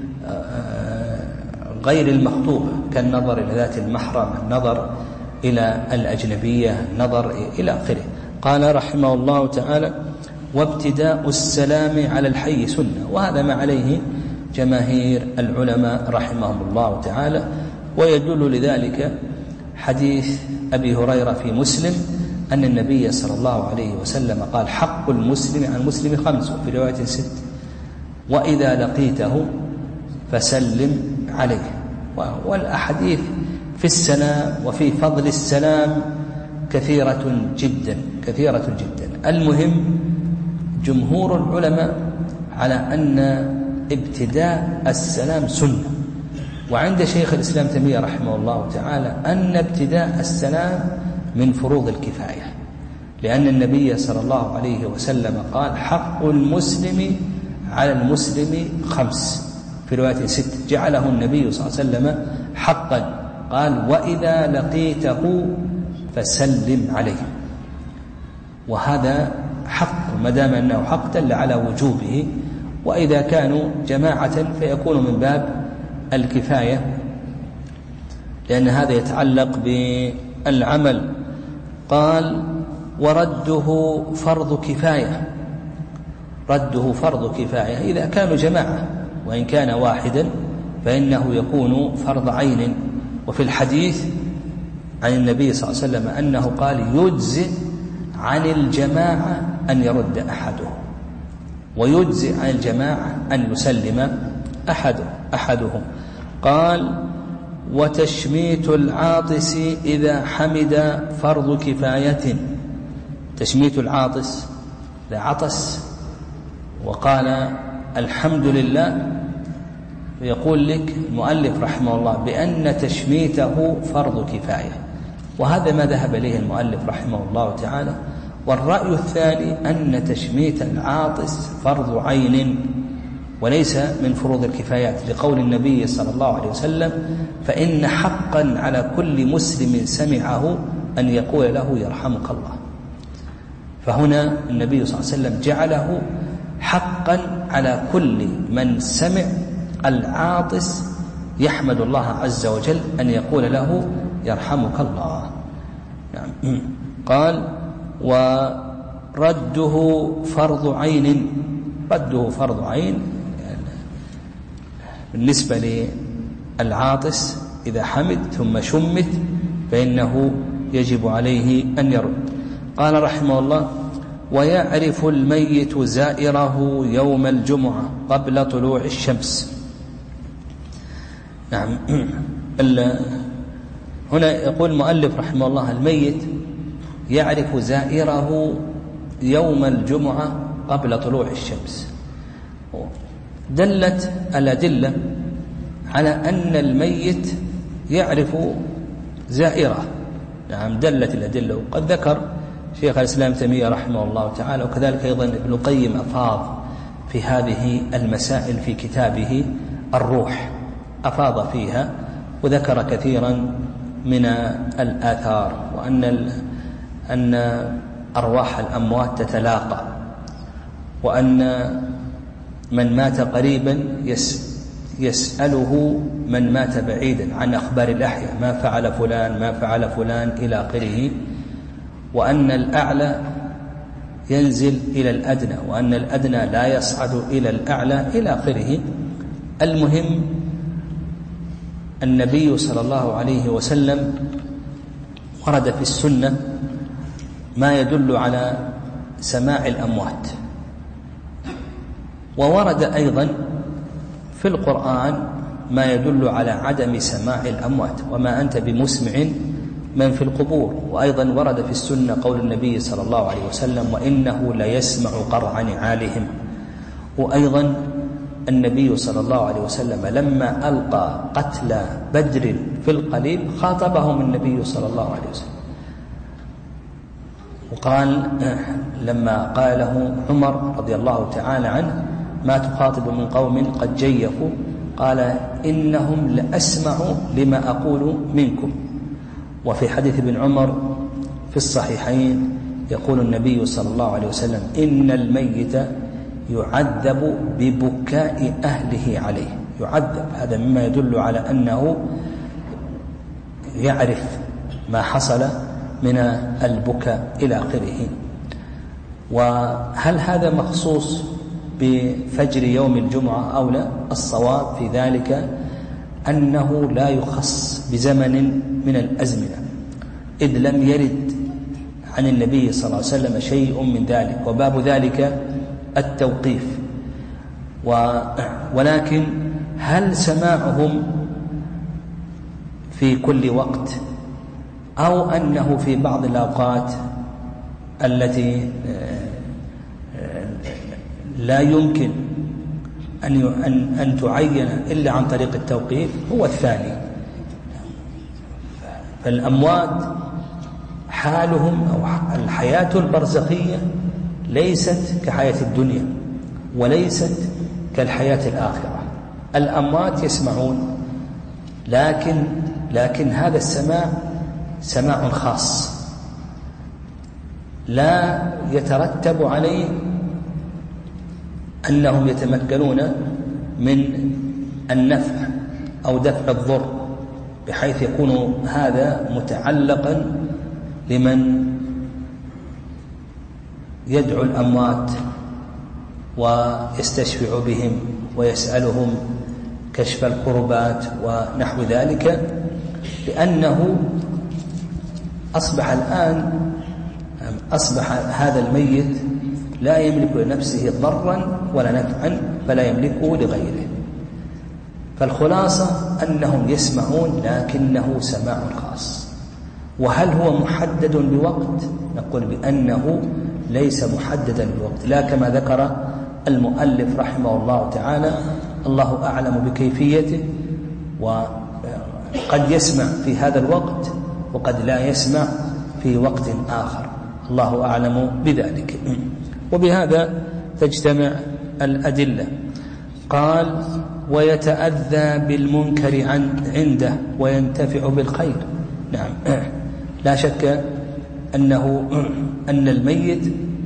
غير المخطوبة كالنظر إلى ذات المحرم، النظر إلى الأجنبية، النظر إلى آخره. قال رحمه الله تعالى: وابتداء السلام على الحي سنة. وهذا ما عليه جماهير العلماء رحمهم الله تعالى. ويدل لذلك حديث أبي هريرة في مسلم أن النبي صلى الله عليه وسلم قال: حق المسلم على المسلم خمس، وفي رواية ست، وإذا لقيته فسلم عليه. والأحاديث في السلام وفي فضل السلام كثيرة جدا كثيرة جدا. المهم جمهور العلماء على أن ابتداء السلام سنة، وعند شيخ الإسلام تيمية رحمه الله تعالى أن ابتداء السلام من فروض الكفاية، لأن النبي صلى الله عليه وسلم قال: حق المسلم على المسلم خمس، في رواية ست، جعله النبي صلى الله عليه وسلم حقا. قال: وإذا لقيته فسلم عليه. وهذا حق، ما دام أنه حق دل على وجوبه. وإذا كانوا جماعة فيكون من باب الكفاية، لأن هذا يتعلق بالعمل. قال: ورده فرض كفاية. رده فرض كفاية إذا كانوا جماعة، وإن كان واحدا فإنه يكون فرض عين. وفي الحديث عن النبي صلى الله عليه وسلم أنه قال: يجزئ عن الجماعة أن يرد أحدهم، ويجزئ عن الجماعة أن يسلم أحد أحدهم. قال: وتشميت العاطس إذا حمد فرض كفاية. تشميت العاطس إذا عطس وقال الحمد لله، يقول لك المؤلف رحمه الله بأن تشميته فرض كفاية، وهذا ما ذهب إليه المؤلف رحمه الله تعالى. والرأي الثاني أن تشميت العاطس فرض عين وليس من فروض الكفايات، لقول النبي صلى الله عليه وسلم: فإن حقا على كل مسلم سمعه أن يقول له يرحمك الله. فهنا النبي صلى الله عليه وسلم جعله حقا على كل من سمع العاطس يحمد الله عز وجل أن يقول له يرحمك الله. نعم. قال: ورده فرض عين. رده فرض عين بالنسبة للعاطس إذا حمد ثم شمت فإنه يجب عليه أن يرد. قال رحمه الله: ويعرف الميت زائره يوم الجمعة قبل طلوع الشمس. نعم. هنا يقول المؤلف رحمه الله: الميت يعرف زائره يوم الجمعة قبل طلوع الشمس. دلت الأدلة على أن الميت يعرف زائره. نعم، دلت الأدلة. وقد ذكر شيخ الإسلام تيمية رحمه الله تعالى، وكذلك أيضا ابن القيم أفاض في هذه المسائل في كتابه الروح، أفاض فيها وذكر كثيرا من الآثار، وأن أن أرواح الأموات تتلاقى، وأن من مات قريبا يسأله من مات بعيدا عن أخبار الأحياء، ما فعل فلان ما فعل فلان إلى آخره، وأن الأعلى ينزل إلى الأدنى، وأن الأدنى لا يصعد إلى الأعلى إلى آخره. المهم النبي صلى الله عليه وسلم ورد في السنة ما يدل على سماع الأموات، وورد أيضا في القرآن ما يدل على عدم سماع الأموات: وما أنت بمسمع من في القبور. وأيضا ورد في السنة قول النبي صلى الله عليه وسلم: وإنه ليسمع قرع نعالهم. وأيضا النبي صلى الله عليه وسلم لما ألقى قتل بدر في القليب خاطبهم النبي صلى الله عليه وسلم، وقال لما قاله عمر رضي الله تعالى عنه: ما تخاطب من قوم قد جيفوا قال إنهم لأسمع لما أقول منكم. وفي حديث ابن عمر في الصحيحين يقول النبي صلى الله عليه وسلم إن الميت يعذب ببكاء أهله عليه. يعذب، هذا مما يدل على أنه يعرف ما حصل من البكاء إلى آخره. وهل هذا مخصوص بفجر يوم الجمعة أو لا؟ الصواب في ذلك أنه لا يخص بزمن من الأزمنة، إذ لم يرد عن النبي صلى الله عليه وسلم شيء من ذلك، وباب ذلك التوقيف. ولكن هل سماعهم في كل وقت أو أنه في بعض الأوقات التي لا يمكن أن أن تعين إلا عن طريق التوقيف هو الثاني. فالأموات حالهم أو الحياة البرزخية ليست كحياة الدنيا وليست كالحياة الآخرة. الأموات يسمعون، لكن لكن هذا السماع سماع خاص لا يترتب عليه أنهم يتمكنون من النفع أو دفع الضر، بحيث يكون هذا متعلقا لمن يدعو الأموات ويستشفع بهم ويسألهم كشف الكربات ونحو ذلك، لأنه أصبح الآن أصبح هذا الميت لا يملك لنفسه ضرا ولا نفعا فلا يملكه لغيره. فالخلاصة أنهم يسمعون لكنه سماع خاص. وهل هو محدد بوقت؟ نقول بأنه ليس محددا بوقت، لا كما ذكر المؤلف رحمه الله تعالى، الله أعلم بكيفيته، وقد يسمع في هذا الوقت وقد لا يسمع في وقت آخر، الله أعلم بذلك. وبهذا تجتمع الأدلة. قال ويتأذى بالمنكر عنده وينتفع بالخير. نعم، لا شك أنه أن الميت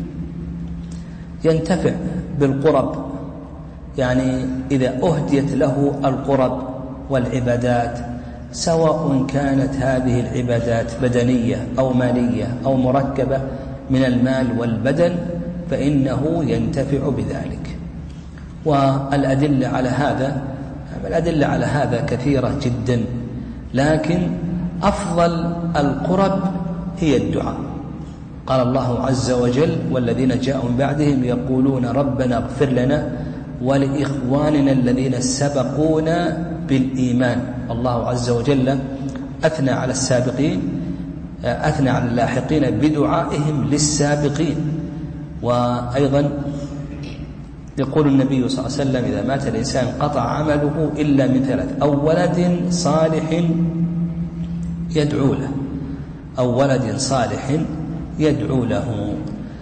ينتفع بالقرب، يعني إذا أهديت له القرب والعبادات، سواء كانت هذه العبادات بدنية أو مالية أو مركبة من المال والبدن، فإنه ينتفع بذلك. والأدلة على هذا الأدلة على هذا كثيرة جدا، لكن أفضل القرب هي الدعاء. قال الله عز وجل والذين جاءوا من بعدهم يقولون ربنا اغفر لنا ولإخواننا الذين سبقونا بالإيمان. الله عز وجل أثنى على السابقين، أثنى على اللاحقين بدعائهم للسابقين. وأيضا يقول النبي صلى الله عليه وسلم إذا مات الإنسان قطع عمله إلا من ثلاث: أو ولد صالح يدعو له أو ولد صالح يدعو له.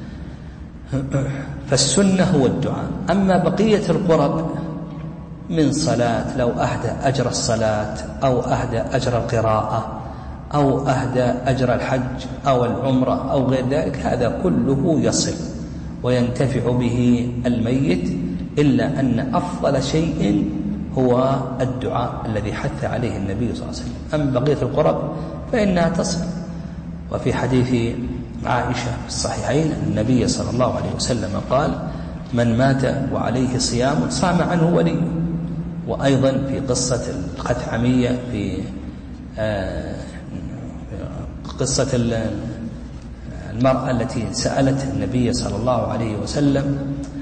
فالسنة هو الدعاء. أما بقية القرب من صلاة، لو أهدى أجر الصلاة أو أهدى أجر القراءة أو أهدى أجر الحج أو العمرة أو غير ذلك، هذا كله يصل وينتفع به الميت، إلا أن أفضل شيء هو الدعاء الذي حث عليه النبي صلى الله عليه وسلم. أما بقية القرب فإنها تصل. وفي حديث عائشة في الصحيحين النبي صلى الله عليه وسلم قال من مات وعليه صيام صام عنه ولي. وأيضا في قصة الخثعمية في قصة المرأة التي سألت النبي صلى الله عليه وسلم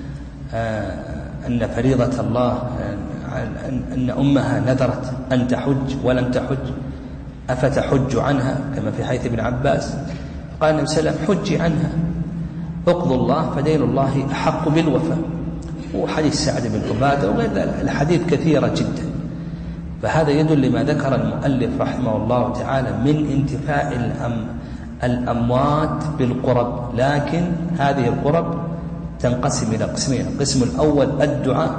أن فريضة الله أن أمها نذرت أن تحج ولم تحج أفتحج عنها كما في حديث ابن عباس؟ قال النبي صلى الله عليه وسلم حج عنها، اقضوا الله فدين الله أحق بالوفاء. وحديث سعد بن عبادة وغير ذلك، الحديث كثيرة جدا. فهذا يدل لما ذكر المؤلف رحمه الله تعالى من انتفاع الأم الأموات بالقرب. لكن هذه القرب تنقسم إلى قسمين: القسم الأول الدعاء،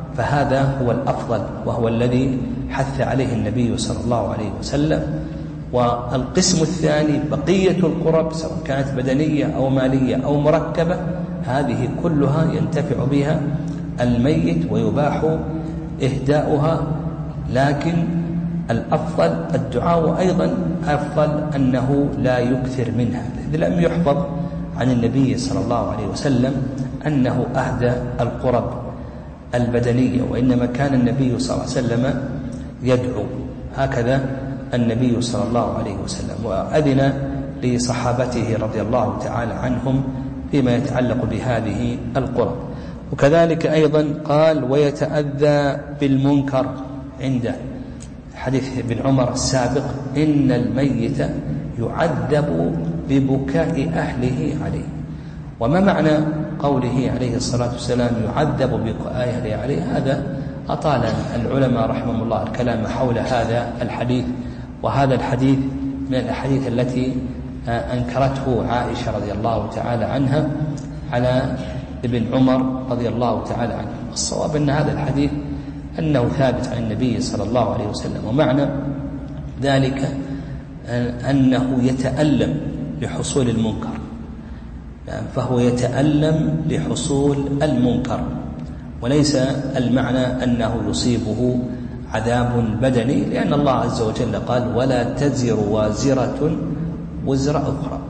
فهذا هو الأفضل وهو الذي حث عليه النبي صلى الله عليه وسلم. والقسم الثاني بقية القرب سواء كانت بدنية أو مالية أو مركبة، هذه كلها ينتفع بها الميت ويباح إهداؤها، لكن الأفضل الدعاء، وأيضا أفضل أنه لا يكثر منها، إذ لم يحفظ عن النبي صلى الله عليه وسلم أنه أهدى القرب البدنية، وإنما كان النبي صلى الله عليه وسلم يدعو، هكذا النبي صلى الله عليه وسلم، وأذن لصحابته رضي الله تعالى عنهم فيما يتعلق بهذه القرب. وكذلك أيضا قال ويتأذى بالمنكر عنده، حديث ابن عمر السابق إن الميت يعذب ببكاء أهله عليه. وما معنى قوله عليه الصلاة والسلام يعذب ببكاء أهله عليه؟ هذا أطال العلماء رحمهم الله الكلام حول هذا الحديث، وهذا الحديث من الأحاديث التي أنكرته عائشة رضي الله تعالى عنها على ابن عمر رضي الله تعالى عنه. الصواب أن هذا الحديث أنه ثابت عن النبي صلى الله عليه وسلم، ومعنى ذلك أنه يتألم لحصول المنكر، فهو يتألم لحصول المنكر، وليس المعنى أنه يصيبه عذاب بدني، لأن الله عز وجل قال ولا تزر وازرة وزر أخرى.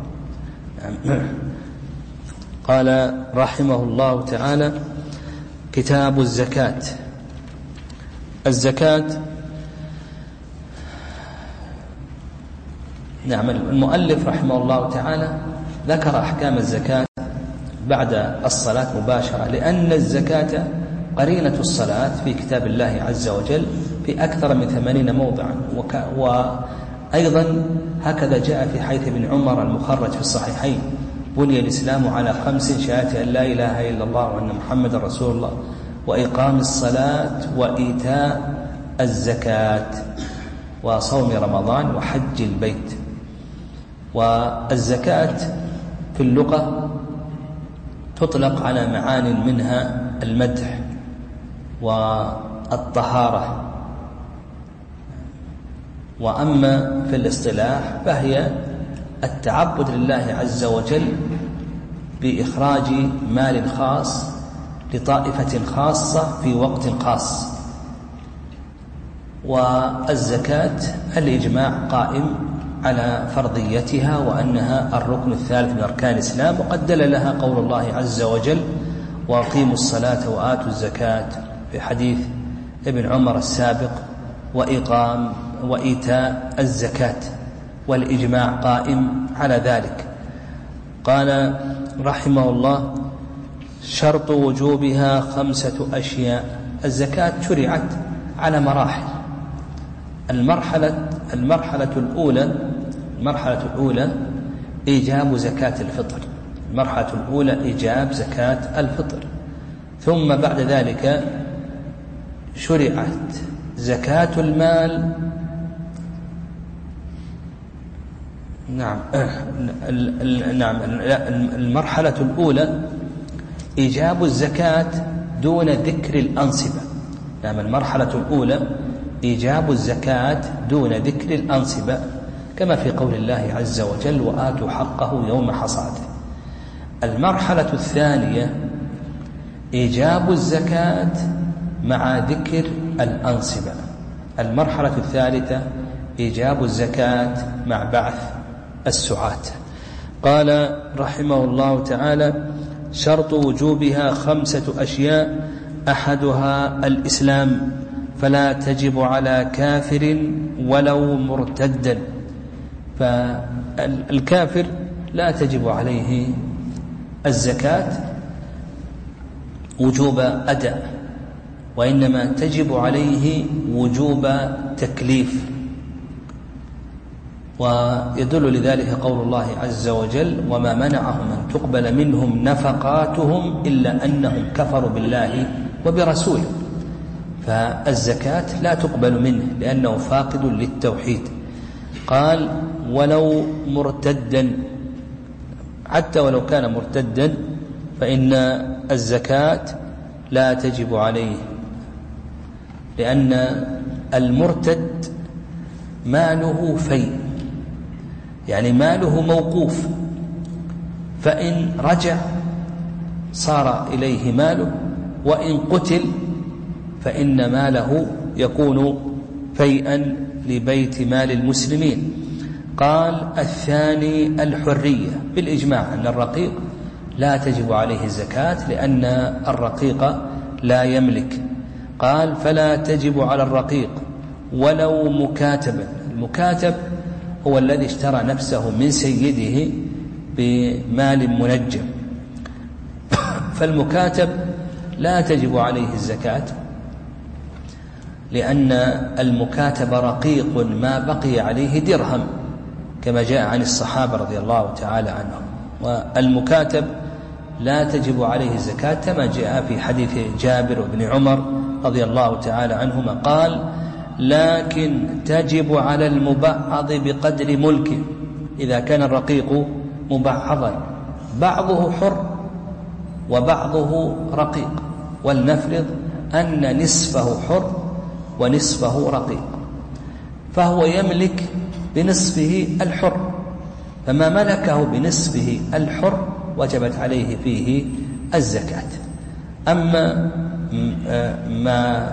قال رحمه الله تعالى كتاب الزكاة. الزكاة، نعم، المؤلف رحمه الله تعالى ذكر أحكام الزكاة بعد الصلاة مباشرة، لأن الزكاة قرينة الصلاة في كتاب الله عز وجل في أكثر من ثمانين موضعا، وأيضا هكذا جاء في حديث ابن عمر المخرج في الصحيحين بني الإسلام على خمس: شهادة أن لا إله إلا الله وأن محمد رسول الله، وإقام الصلاة، وإيتاء الزكاة، وصوم رمضان، وحج البيت. والزكاة في اللغة تطلق على معان منها المدح والطهارة، وأما في الاصطلاح فهي التعبد لله عز وجل بإخراج مال خاص لطائفة خاصة في وقت خاص. والزكاة الإجماع قائم على فرضيتها وأنها الركن الثالث من أركان الإسلام، وقد دل لها قول الله عز وجل وأقيموا الصلاة وآتوا الزكاة في حديث ابن عمر السابق، وإقام وإيتاء الزكاة، والإجماع قائم على ذلك. قال رحمه الله شرط وجوبها خمسة أشياء. الزكاة شرعت على مراحل. المرحلة المرحلة الأولى المرحلة الأولى إيجاب زكاة الفطر. المرحلة الأولى إيجاب زكاة الفطر، ثم بعد ذلك شرعت زكاة المال. نعم نعم المرحلة الأولى إيجاب الزكاة دون ذكر الأنصبة. نعم المرحلة الأولى إيجاب الزكاة دون ذكر الأنصبة، كما في قول الله عز وجل وآتوا حقه يوم حصاده. المرحلة الثانية إيجاب الزكاة مع ذكر الأنصبة. المرحلة الثالثة إيجاب الزكاة مع بعث السعاة. قال رحمه الله تعالى شرط وجوبها خمسة أشياء: أحدها الإسلام، فلا تجب على كافر ولو مرتدا. فالكافر لا تجب عليه الزكاة وجوب أداء، وإنما تجب عليه وجوب تكليف. ويدل لذلك قول الله عز وجل وما منعهم أن تقبل منهم نفقاتهم إلا أنهم كفروا بالله وبرسوله. فالزكاة لا تقبل منه لأنه فاقد للتوحيد. قال ولو مرتدا، حتى ولو كان مرتدا فإن الزكاة لا تجب عليه. لأن المرتد ماله في، يعني ماله موقوف، فإن رجع صار إليه ماله، وإن قتل فإن ماله يكون فيئا لبيت مال المسلمين. قال الثاني الحرية، بالإجماع أن الرقيق لا تجب عليه الزكاة لأن الرقيق لا يملك. قال فلا تجب على الرقيق ولو مكاتبا. المكاتب هو الذي اشترى نفسه من سيده بمال منجم، فالمكاتب لا تجب عليه الزكاة لأن المكاتب رقيق ما بقي عليه درهم، كما جاء عن الصحابة رضي الله تعالى عنهم. والمكاتب لا تجب عليه الزكاة كما جاء في حديث جابر بن عمر رضي الله تعالى عنهما قال لكن تجب على المبعض بقدر ملكه. إذا كان الرقيق مبعضا بعضه حر وبعضه رقيق، ولنفرض أن نصفه حر ونصفه رقيق، فهو يملك بنصفه الحر، فما ملكه بنصفه الحر وجبت عليه فيه الزكاة. أما ما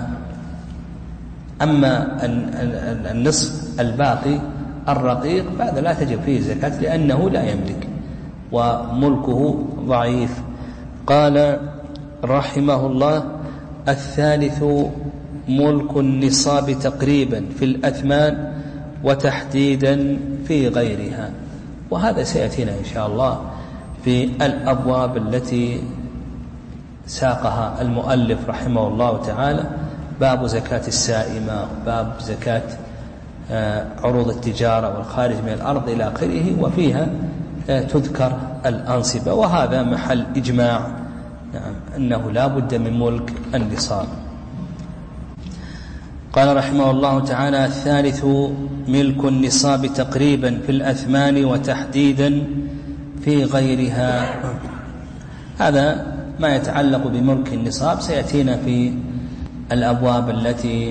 أما النصف الباقي الرقيق فهذا لا تجب فيه الزكاة لأنه لا يملك وملكه ضعيف. قال رحمه الله الثالث ملك النصاب تقريبا في الأثمان وتحديدا في غيرها، وهذا سيأتينا إن شاء الله في الأبواب التي ساقها المؤلف رحمه الله تعالى، باب زكاة السائمة، باب زكاة عروض التجارة والخارج من الأرض إلى آخره، وفيها تذكر الأنصبة، وهذا محل إجماع أنه لا بد من ملك النصاب. قال رحمه الله تعالى الثالث ملك النصاب تقريبا في الأثمان وتحديدا في غيرها. هذا ما يتعلق بملك النصاب سيأتينا في الأبواب التي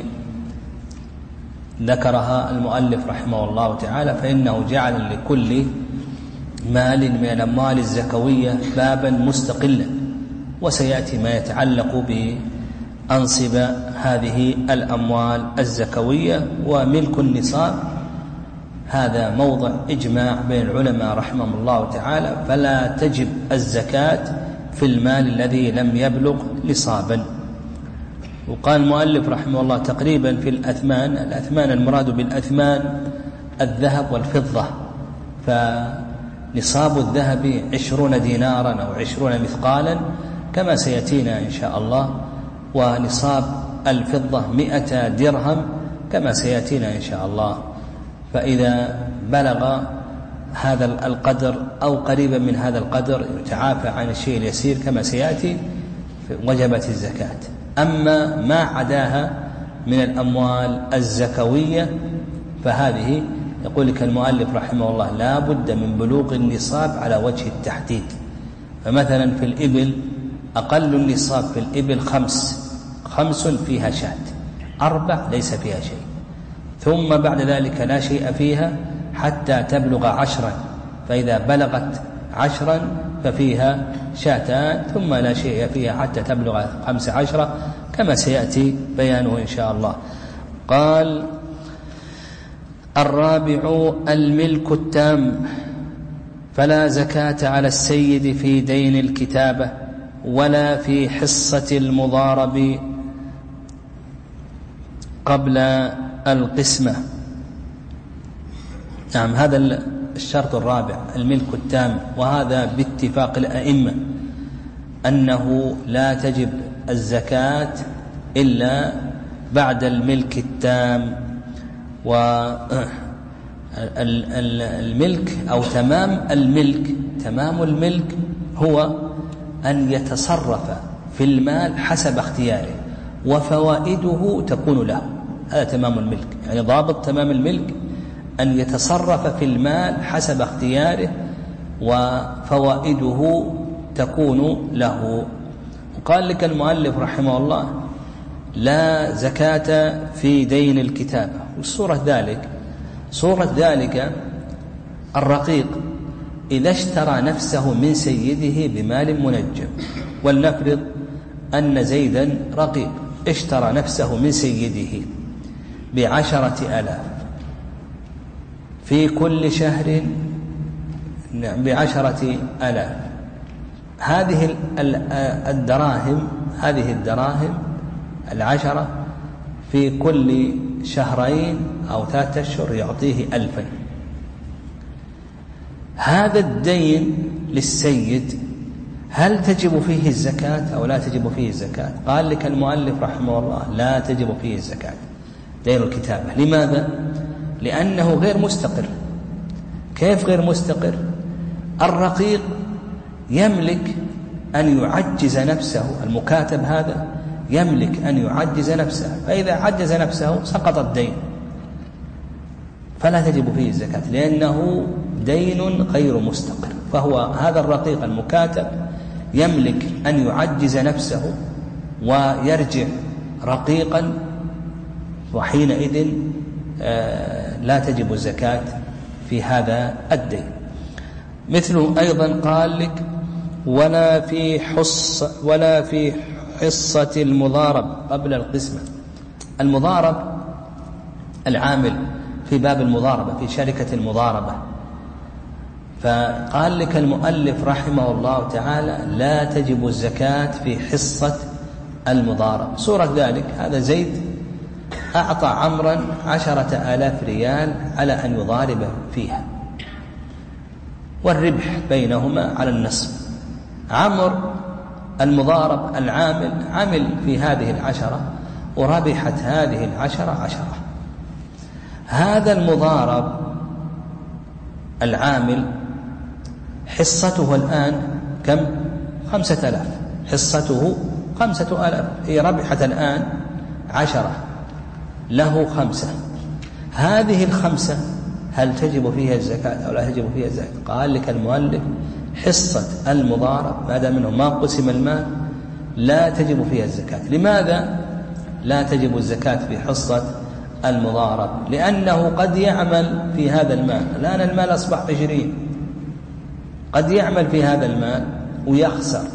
ذكرها المؤلف رحمه الله تعالى، فإنه جعل لكل مال من الأموال الزكوية بابا مستقلا، وسيأتي ما يتعلق بأنصب هذه الأموال الزكوية. وملك النصاب هذا موضع إجماع بين العلماء رحمهم الله تعالى، فلا تجب الزكاة في المال الذي لم يبلغ نصابا. وقال المؤلف رحمه الله تقريبا في الأثمان، الأثمان المراد بالأثمان الذهب والفضة، فنصاب الذهب عشرون دينارا أو عشرون مثقالا كما سيأتينا إن شاء الله، ونصاب الفضة مئة درهم كما سيأتينا إن شاء الله. فإذا بلغ هذا القدر أو قريبا من هذا القدر يتعافى عن الشيء اليسير كما سيأتي وجبت الزكاة. أما ما عداها من الأموال الزكوية فهذه يقول لك المؤلف رحمه الله لا بد من بلوغ النصاب على وجه التحديد. فمثلا في الإبل أقل النصاب في الإبل خمس خمس فيها شاة، أربع ليس فيها شيء، ثم بعد ذلك لا شيء فيها حتى تبلغ عشرا، فإذا بلغت عشرا ففيها شاتان، ثم لا شيء فيها حتى تبلغ خمس عشرة كما سيأتي بيانه إن شاء الله. قال الرابع الملك التام، فلا زكاة على السيد في دين الكتابة ولا في حصة المضارب قبل القسمة. نعم، هذا الشرط الرابع الملك التام، وهذا باتفاق الأئمة أنه لا تجب الزكاة إلا بعد الملك التام. والملك أو تمام الملك، تمام الملك هو أن يتصرف في المال حسب اختياره وفوائده تكون له، هذا تمام الملك. يعني ضابط تمام الملك أن يتصرف في المال حسب اختياره وفوائده تكون له. وقال لك المؤلف رحمه الله لا زكاة في دين الكتابة. وصورة ذلك صورة ذلك الرقيق إذا اشترى نفسه من سيده بمال منجم. ولنفرض أن زيدا رقيق اشترى نفسه من سيده بعشرة آلاف في كل شهر بعشرة آلاف. هذه الدراهم هذه الدراهم العشرة في كل شهرين أو ثلاثة أشهر يعطيه ألفا. هذا الدين للسيد هل تجب فيه الزكاة أو لا تجب فيه الزكاة؟ قال لك المؤلف رحمه الله لا تجب فيه الزكاة دين الكتابة. لماذا؟ لأنه غير مستقر. كيف غير مستقر؟ الرقيق يملك أن يعجز نفسه، المكاتب هذا يملك أن يعجز نفسه، فإذا عجز نفسه سقط الدين فلا تجب فيه الزكاة لأنه دين غير مستقر. فهو هذا الرقيق المكاتب يملك أن يعجز نفسه ويرجع رقيقا، وحينئذ لا تجب الزكاة في هذا الدين. مثله أيضا قال لك ولا في حص ولا في حصة المضارب قبل القسمة. المضارب العامل في باب المضاربة في شركة المضاربة. فقال لك المؤلف رحمه الله تعالى لا تجب الزكاة في حصة المضاربة. صورة ذلك هذا زيد أعطى عمرا عشرة آلاف ريال على أن يضارب فيها، والربح بينهما على النصف. عمر المضارب العامل عمل في هذه العشرة وربحت هذه العشرة عشرة. هذا المضارب العامل حصته الآن كم؟ خمسة آلاف. حصته خمسة آلاف، هي ربحت الآن عشرة، له خمسة. هذه الخمسة هل تجب فيها الزكاة أو لا تجب فيها الزكاة؟ قال لك المؤلف حصة المضارب ما دام منه ما قسم المال لا تجب فيها الزكاة. لماذا لا تجب الزكاة في حصة المضارب؟ لأنه قد يعمل في هذا المال، الآن المال أصبح عشرين، قد يعمل في هذا المال ويخسر،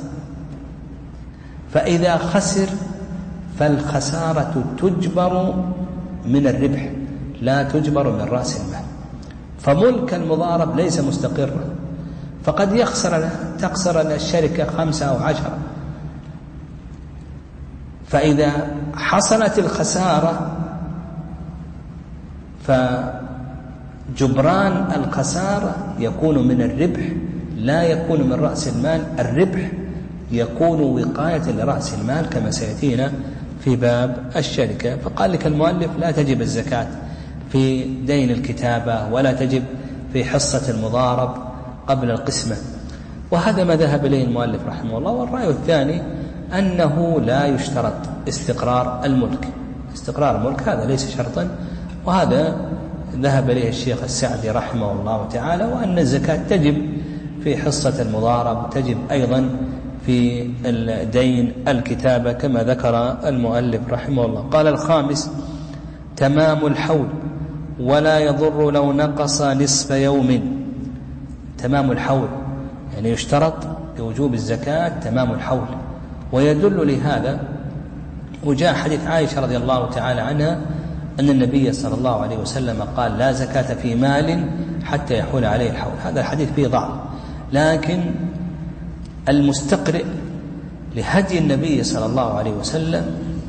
فإذا خسر فالخسارة تجبر من الربح لا تجبر من رأس المال. فملك المضارب ليس مستقرا، فقد يخسر تخسر الشركة خمسة أو عشرة، فإذا حصلت الخسارة فجبران الخسارة يكون من الربح لا يكون من رأس المال. الربح يكون وقاية لرأس المال كما سيأتينا في باب الشركة. فقال لك المؤلف لا تجب الزكاة في دين الكتابة ولا تجب في حصة المضارب قبل القسمة، وهذا ما ذهب إليه المؤلف رحمه الله. والرأي الثاني أنه لا يشترط استقرار الملك. استقرار الملك هذا ليس شرطا، وهذا ذهب إليه الشيخ السعدي رحمه الله تعالى، وأن الزكاة تجب في حصة المضارب، تجب أيضا في الدين الكتابة كما ذكر المؤلف رحمه الله. قال الخامس تمام الحول ولا يضر لو نقص نصف يوم. تمام الحول يعني يشترط لوجوب الزكاة تمام الحول، ويدل لهذا وجاء حديث عائشة رضي الله تعالى عنها أن النبي صلى الله عليه وسلم قال لا زكاة في مال حتى يحول عليه الحول. هذا الحديث فيه ضعف، لكن المستقرئ لهدي النبي صلى الله عليه وسلم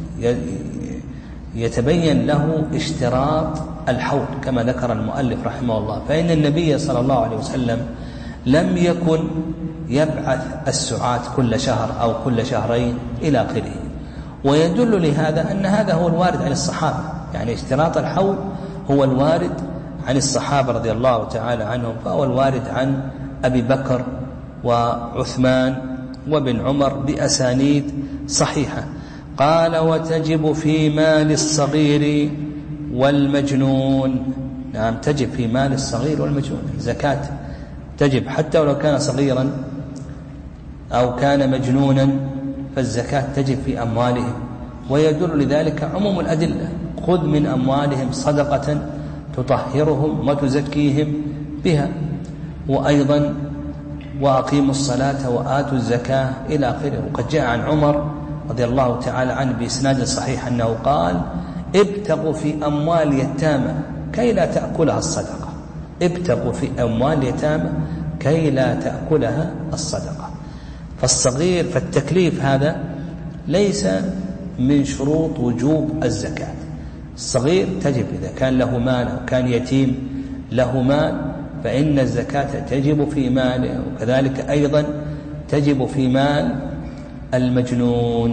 يتبين له اشتراط الحول كما ذكر المؤلف رحمه الله. فإن النبي صلى الله عليه وسلم لم يكن يبعث السعاة كل شهر أو كل شهرين إلى آخره، ويدل لهذا أن هذا هو الوارد عن الصحابة، يعني اشتراط الحول هو الوارد عن الصحابة رضي الله تعالى عنهم، فهو الوارد عن أبي بكر وعثمان وابن عمر بأسانيد صحيحة. قال وتجب في مال الصغير والمجنون. نعم تجب في مال الصغير والمجنون زكاة، تجب حتى ولو كان صغيرا أو كان مجنونا، فالزكاة تجب في أموالهم ويدل لذلك عموم الأدلة: خذ من أموالهم صدقة تطهرهم وتزكيهم بها، وأيضا وأقيموا الصلاة وآتوا الزكاة إلى آخره. وقد جاء عن عمر رضي الله تعالى عنه بإسناد صحيح أنه قال: ابتغوا في أموال يتامى كي لا تأكلها الصدقة. ابتغوا في أموال يتامى كي لا تأكلها الصدقة. فالصغير فالتكليف هذا ليس من شروط وجوب الزكاة. الصغير تجب إذا كان له مال أو كان يتيم له مال فإن الزكاة تجب في ماله، وكذلك أيضا تجب في مال المجنون.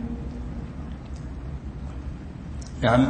نعم.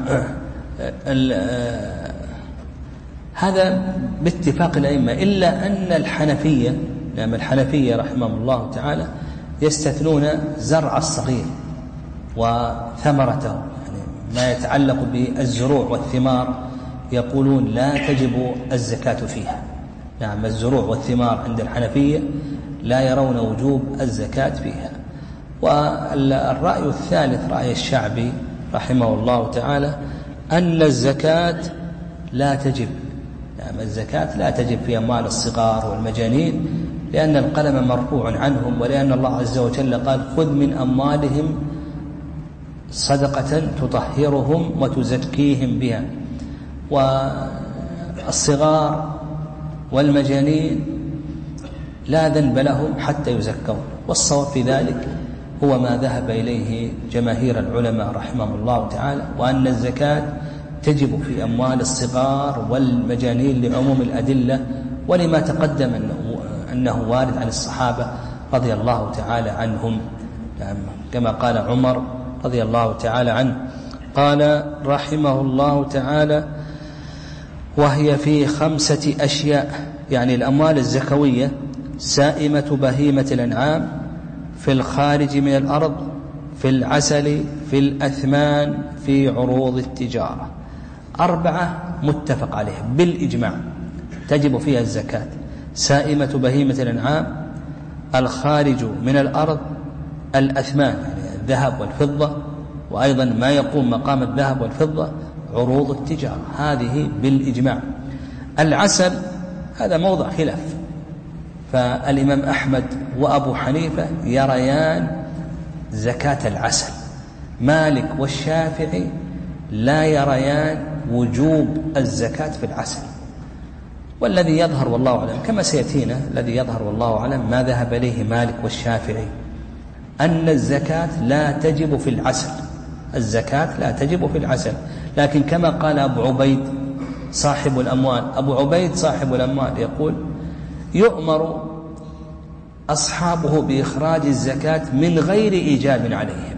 هذا باتفاق الأئمة، إلا أن الحنفية نعم الحنفية رحمهم الله تعالى يستثنون زرع الصغير وثمرته، يعني ما يتعلق بالزروع والثمار يقولون لا تجب الزكاة فيها. نعم الزروع والثمار عند الحنفية لا يرون وجوب الزكاة فيها. والرأي الثالث رأي الشعبي رحمه الله تعالى أن الزكاة لا تجب. نعم الزكاة لا تجب في أموال الصغار والمجانين، لأن القلم مرفوع عنهم، ولأن الله عز وجل قال: خذ من أموالهم صدقة تطهرهم وتزكيهم بها. والصغار والمجانين لا ذنب لهم حتى يزكون، والصواب في ذلك هو ما ذهب إليه جماهير العلماء رحمهم الله تعالى، وأن الزكاة تجب في أموال الصغار والمجانين لعموم الأدلة، ولما تقدم أنه, أنه وارد عن الصحابة رضي الله تعالى عنهم، كما قال عمر رضي الله تعالى عنه قال رحمه الله تعالى: وهي في خمسة أشياء، يعني الأموال الزكوية: سائمة بهيمة الأنعام، في الخارج من الأرض، في العسل، في الأثمان، في عروض التجارة. أربعة متفق عليها بالإجماع تجب فيها الزكاة: سائمة بهيمة الأنعام، الخارج من الأرض، الأثمان يعني الذهب والفضة، وأيضا ما يقوم مقام الذهب والفضة، عروض التجارة. هذه بالإجماع. العسل هذا موضع خلاف، فالإمام أحمد وأبو حنيفة يريان زكاة العسل، مالك والشافعي لا يريان وجوب الزكاة في العسل. والذي يظهر والله أعلم كما سيأتينا، الذي يظهر والله أعلم ما ذهب إليه مالك والشافعي، أن الزكاة لا تجب في العسل. الزكاة لا تجب في العسل، لكن كما قال أبو عبيد صاحب الأموال أبو عبيد صاحب الأموال يقول: يؤمر أصحابه بإخراج الزكاة من غير إيجاب عليهم.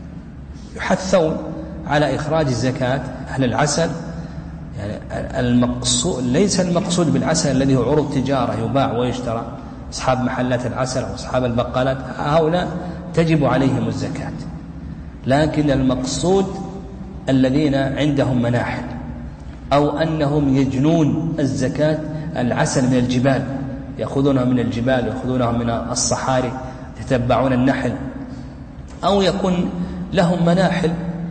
يحثون على إخراج الزكاة أهل العسل، يعني المقصود ليس المقصود بالعسل الذي هو عروض تجارة يباع ويشترى، أصحاب محلات العسل وأصحاب البقالات هؤلاء تجب عليهم الزكاة، لكن المقصود الذين عندهم مناحل أو أنهم يجنون الزكاة العسل من الجبال، يأخذونها من الجبال ويأخذونها من الصحاري، يتبعون النحل، أو يكون لهم مناحل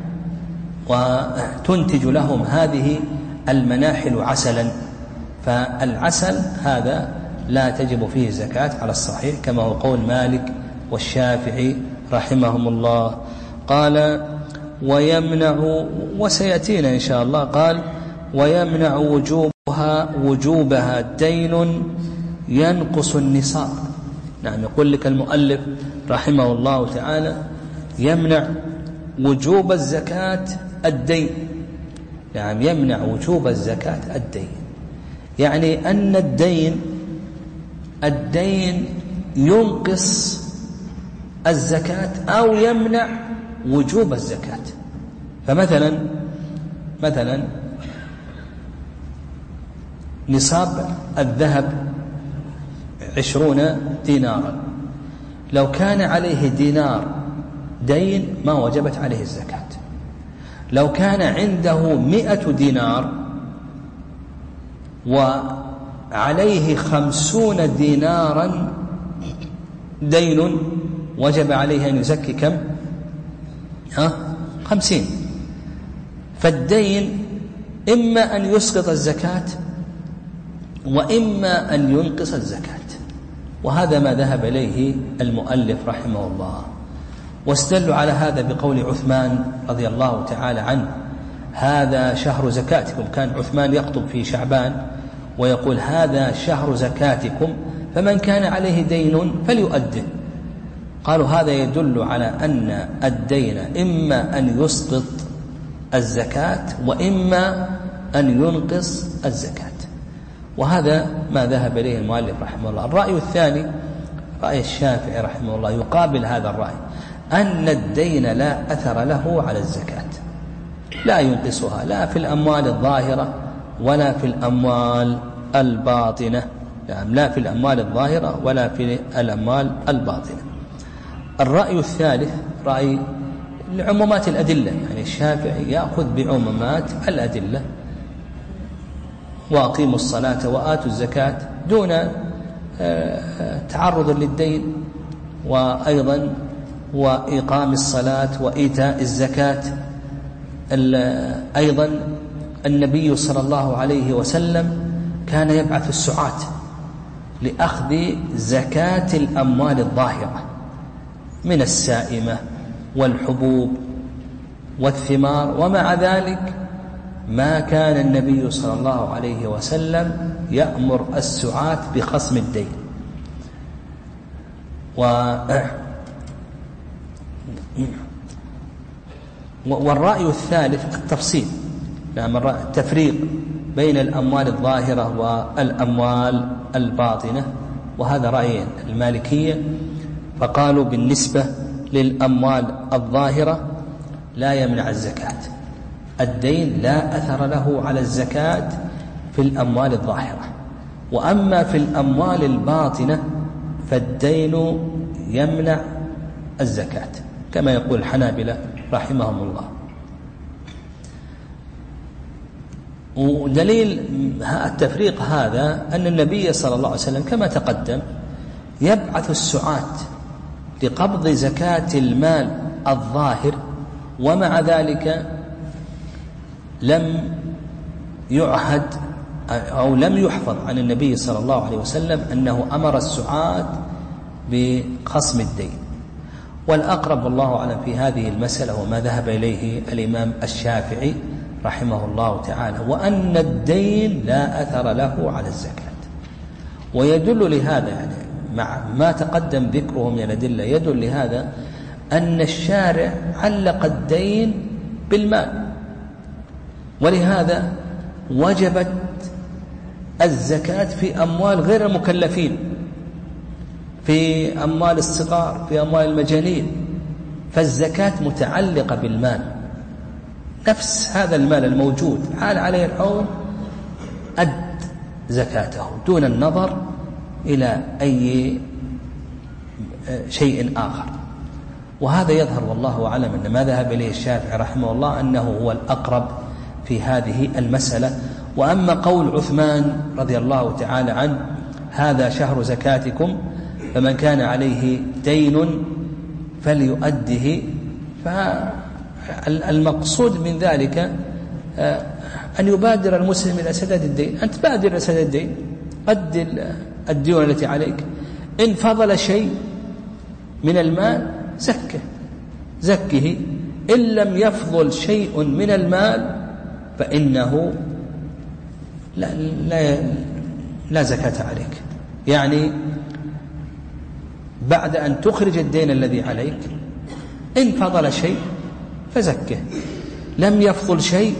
وتنتج لهم هذه المناحل عسلا، فالعسل هذا لا تجب فيه الزكاة على الصحيح، كما هو قول مالك والشافعي رحمهم الله. قال: ويمنع، وسيأتينا إن شاء الله، قال: ويمنع وجوبها وجوبها دين ينقص النصاب. نعم يقول لك المؤلف رحمه الله تعالى: يمنع وجوب الزكاة الدين. نعم يمنع وجوب الزكاة الدين، يعني أن الدين الدين ينقص الزكاة أو يمنع وجوب الزكاة. فمثلا مثلا نصاب الذهب عشرون دينارا، لو كان عليه دينار دين ما وجبت عليه الزكاة. لو كان عنده مئة دينار وعليه خمسون دينارا دين وجب عليه أن يزكي كم؟ ها؟ خمسين. فالدين إما أن يسقط الزكاة وإما أن ينقص الزكاة، وهذا ما ذهب إليه المؤلف رحمه الله. واستدلوا على هذا بقول عثمان رضي الله تعالى عنه: هذا شهر زكاتكم. كان عثمان يخطب في شعبان ويقول: هذا شهر زكاتكم، فمن كان عليه دين فليؤده. قالوا هذا يدل على أن الدين إما أن يسقط الزكاة وإما أن ينقص الزكاة، وهذا ما ذهب إليه المؤلف رحمه الله. الرأي الثاني رأي الشافعي رحمه الله يقابل هذا الرأي، أن الدين لا أثر له على الزكاة، لا ينقصها لا في الأموال الظاهرة ولا في الأموال الباطنة، يعني لا في الأموال الظاهرة ولا في الأموال الباطنة. الرأي الثالث رأي لعمومات الأدلة، يعني الشافعي يأخذ بعمومات الأدلة: وأقيموا الصلاة وآتوا الزكاة، دون تعرض للدين، وأيضا وإقام الصلاة وإيتاء الزكاة. أيضا النبي صلى الله عليه وسلم كان يبعث السعاة لأخذ زكاة الأموال الظاهرة من السائمة والحبوب والثمار، ومع ذلك ما كان النبي صلى الله عليه وسلم يأمر السعاة بخصم الدين. و والرأي الثالث التفصيل، يعني التفريق بين الأموال الظاهرة والأموال الباطنة، وهذا رأي المالكية، فقالوا بالنسبة للأموال الظاهرة لا يمنع الزكاة، الدين لا أثر له على الزكاة في الأموال الظاهرة، وأما في الأموال الباطنة فالدين يمنع الزكاة، كما يقول الحنابلة رحمهم الله. ودليل التفريق هذا أن النبي صلى الله عليه وسلم كما تقدم يبعث السعاة لقبض زكاة المال الظاهر، ومع ذلك لم يعهد أو لم يحفظ عن النبي صلى الله عليه وسلم أنه أمر السعاة بخصم الدين. والأقرب والله أعلم في هذه المسألة وما ذهب إليه الإمام الشافعي رحمه الله تعالى، وأن الدين لا أثر له على الزكاة. ويدل لهذا، يعني مع ما تقدم ذكره من الأدلة، يدل لهذا أن الشارع علق الدين بالمال، ولهذا وجبت الزكاة في أموال غير المكلفين، في أموال الصغار، في أموال المجانين، فالزكاة متعلقة بالمال، نفس هذا المال الموجود حال عليه الحول أد زكاته دون النظر إلى أي شيء آخر. وهذا يظهر والله أعلم أن ما ذهب إليه الشافعي رحمه الله أنه هو الأقرب في هذه المسألة. وأما قول عثمان رضي الله تعالى عنه: هذا شهر زكاتكم، فمن كان عليه دين فليؤده، فالمقصود من ذلك أن يبادر المسلم إلى سداد الدين. أنت بادر إلى سداد الدين، قد الديون التي عليك، إن فضل شيء من المال زكه زكه، إن لم يفضل شيء من المال فإنه لا, لا, لا زكاة عليك. يعني بعد أن تخرج الدين الذي عليك، إن فضل شيء فزكه، لم يفضل شيء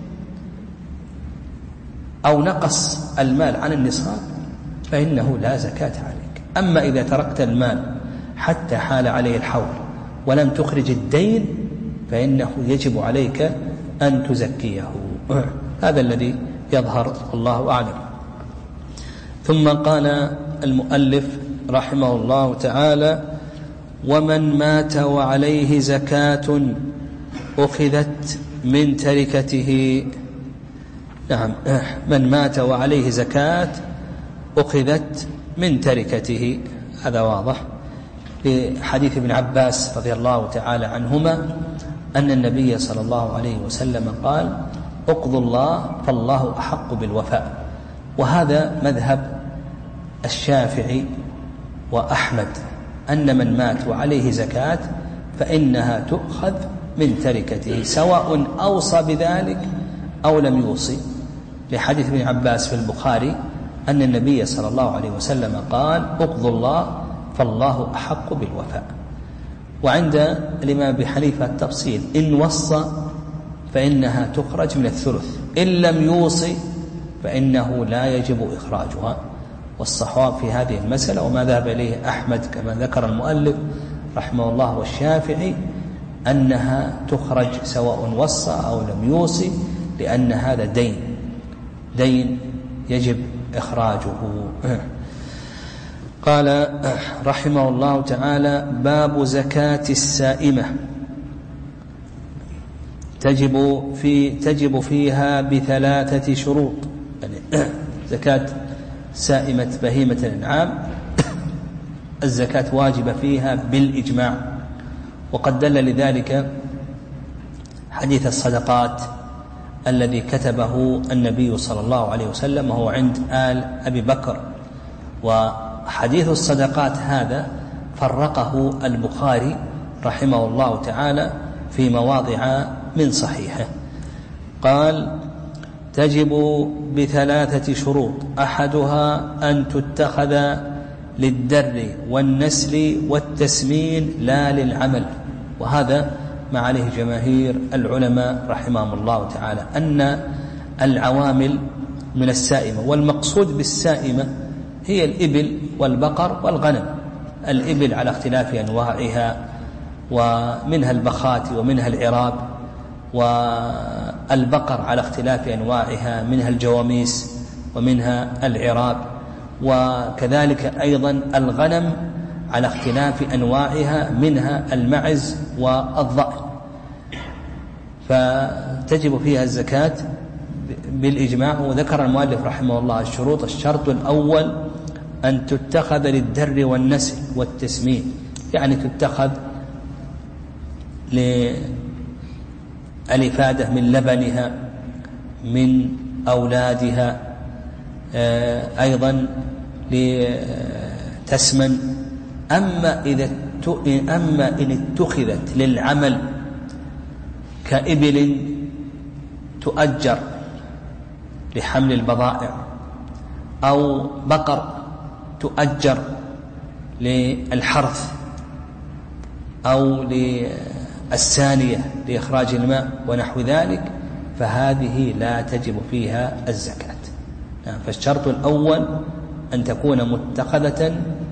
أو نقص المال عن النصاب فإنه لا زكاة عليك. أما إذا تركت المال حتى حال عليه الحول ولم تخرج الدين فإنه يجب عليك أن تزكيه. هذا الذي يظهر، الله أعلم. ثم قال المؤلف رحمه الله تعالى: ومن مات وعليه زكاة أخذت من تركته. نعم، من مات وعليه زكاة أخذت من تركته، هذا واضح لحديث ابن عباس رضي الله تعالى عنهما أن النبي صلى الله عليه وسلم قال: اقضوا الله فالله أحق بالوفاء. وهذا مذهب الشافعي وأحمد، أن من مات وعليه زكاة فإنها تؤخذ من تركته سواء أوصى بذلك أو لم يوصي، لحديث ابن عباس في البخاري أن النبي صلى الله عليه وسلم قال: اقضوا الله فالله أحق بالوفاء. وعند الإمام أبي حنيفة التفصيل: إن وصى فإنها تخرج من الثلث، إن لم يوصي فإنه لا يجب إخراجها. والصحواب في هذه المسألة وما ذهب إليه أحمد كما ذكر المؤلف رحمه الله والشافعي أنها تخرج سواء وصى أو لم يوصي، لأن هذا دين دين يجب إخراجه. قال رحمه الله تعالى: باب زكاة السائمة. تجب في تجب فيها بثلاثة شروط. يعني زكاة سائمة بهيمة الأنعام الزكاة واجبة فيها بالإجماع، وقد دل لذلك حديث الصدقات الذي كتبه النبي صلى الله عليه وسلم وهو عند آل أبي بكر. وحديث الصدقات هذا فرقه البخاري رحمه الله تعالى في مواضع من صحيحه. قال: تجب بثلاثة شروط، أحدها أن تتخذ للدر والنسل والتسمين لا للعمل. وهذا ما عليه جماهير العلماء رحمهم الله تعالى، أن العوامل من السائمة، والمقصود بالسائمة هي الإبل والبقر والغنم. الإبل على اختلاف أنواعها، ومنها البخات ومنها العراب، والبقر على اختلاف أنواعها، منها الجواميس ومنها العراب، وكذلك أيضا الغنم على اختلاف أنواعها، منها المعز والضأن. فتجب فيها الزكاة بالإجماع. وذكر المؤلف رحمه الله الشروط: الشرط الأول أن تتخذ للدر والنسل والتسمين، يعني تتخذ للإفادة من لبنها من أولادها، أيضا لتسمن. أما إذا أما إن اتخذت للعمل كإبل تؤجر لحمل البضائع، أو بقر تؤجر للحرث، أو للسانية لإخراج الماء ونحو ذلك، فهذه لا تجب فيها الزكاة. فالشرط الأول أن تكون متخذة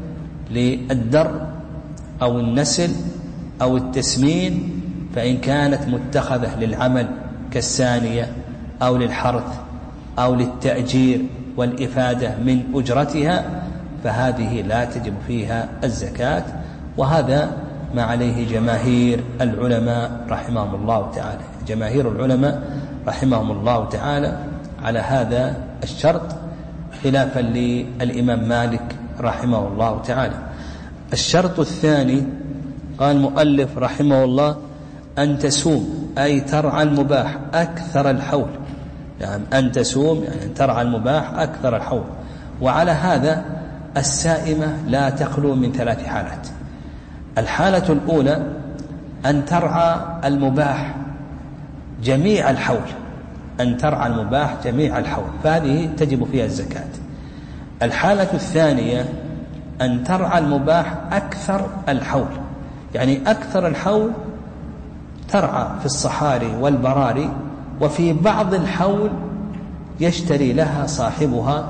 للدر أو النسل أو التسمين، فإن كانت متخذة للعمل كالسانية أو للحرث أو للتأجير والإفادة من أجرتها فهذه لا تجب فيها الزكاة. وهذا ما عليه جماهير العلماء رحمهم الله تعالى، جماهير العلماء رحمهم الله تعالى على هذا الشرط، خلافا للإمام مالك رحمه الله تعالى. الشرط الثاني قال المؤلف رحمه الله: أن تسوم، أي ترعى المباح أكثر الحول. يعني أن تسوم يعني أن ترعى المباح أكثر الحول. وعلى هذا السائمة لا تخلو من ثلاث حالات. الحالة الأولى أن ترعى المباح جميع الحول، أن ترعى المباح جميع الحول، فهذه تجب فيها الزكاة. الحالة الثانية أن ترعى المباح أكثر الحول، يعني أكثر الحول ترعى في الصحاري والبراري، وفي بعض الحول يشتري لها صاحبها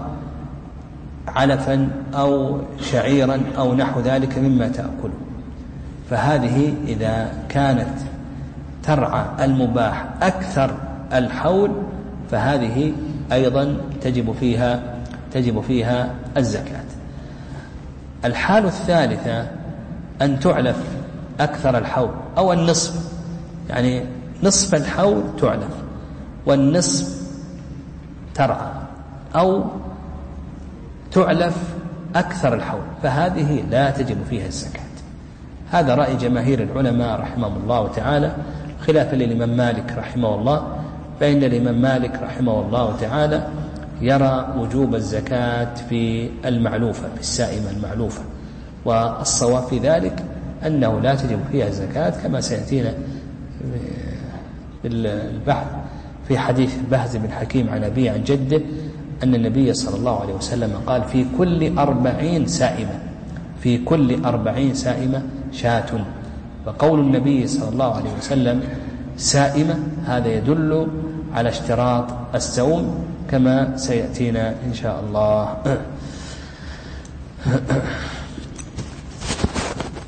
علفا أو شعيرا أو نحو ذلك مما تأكل. فهذه إذا كانت ترعى المباح أكثر الحول فهذه أيضا تجب فيها تجب فيها الزكاة. الحالة الثالثة أن تعلف أكثر الحول أو النصف، يعني نصف الحول تعلف والنصف ترعى، أو تعلف أكثر الحول، فهذه لا تجب فيها الزكاة. هذا رأي جماهير العلماء رحمهم الله تعالى، خلافا للإمام مالك رحمه الله، فإن الإمام مالك رحمه الله تعالى يرى وجوب الزكاة في المعلوفة، في السائمة المعلوفة، والصواب في ذلك أنه لا تجب فيها الزكاة كما سيأتينا البحث في حديث بهز بن حكيم عن أبيه عن جده أن النبي صلى الله عليه وسلم قال في كل أربعين سائمة في كل أربعين سائمة شاة. وقول النبي صلى الله عليه وسلم سائمة هذا يدل على اشتراط السوم كما سيأتينا إن شاء الله.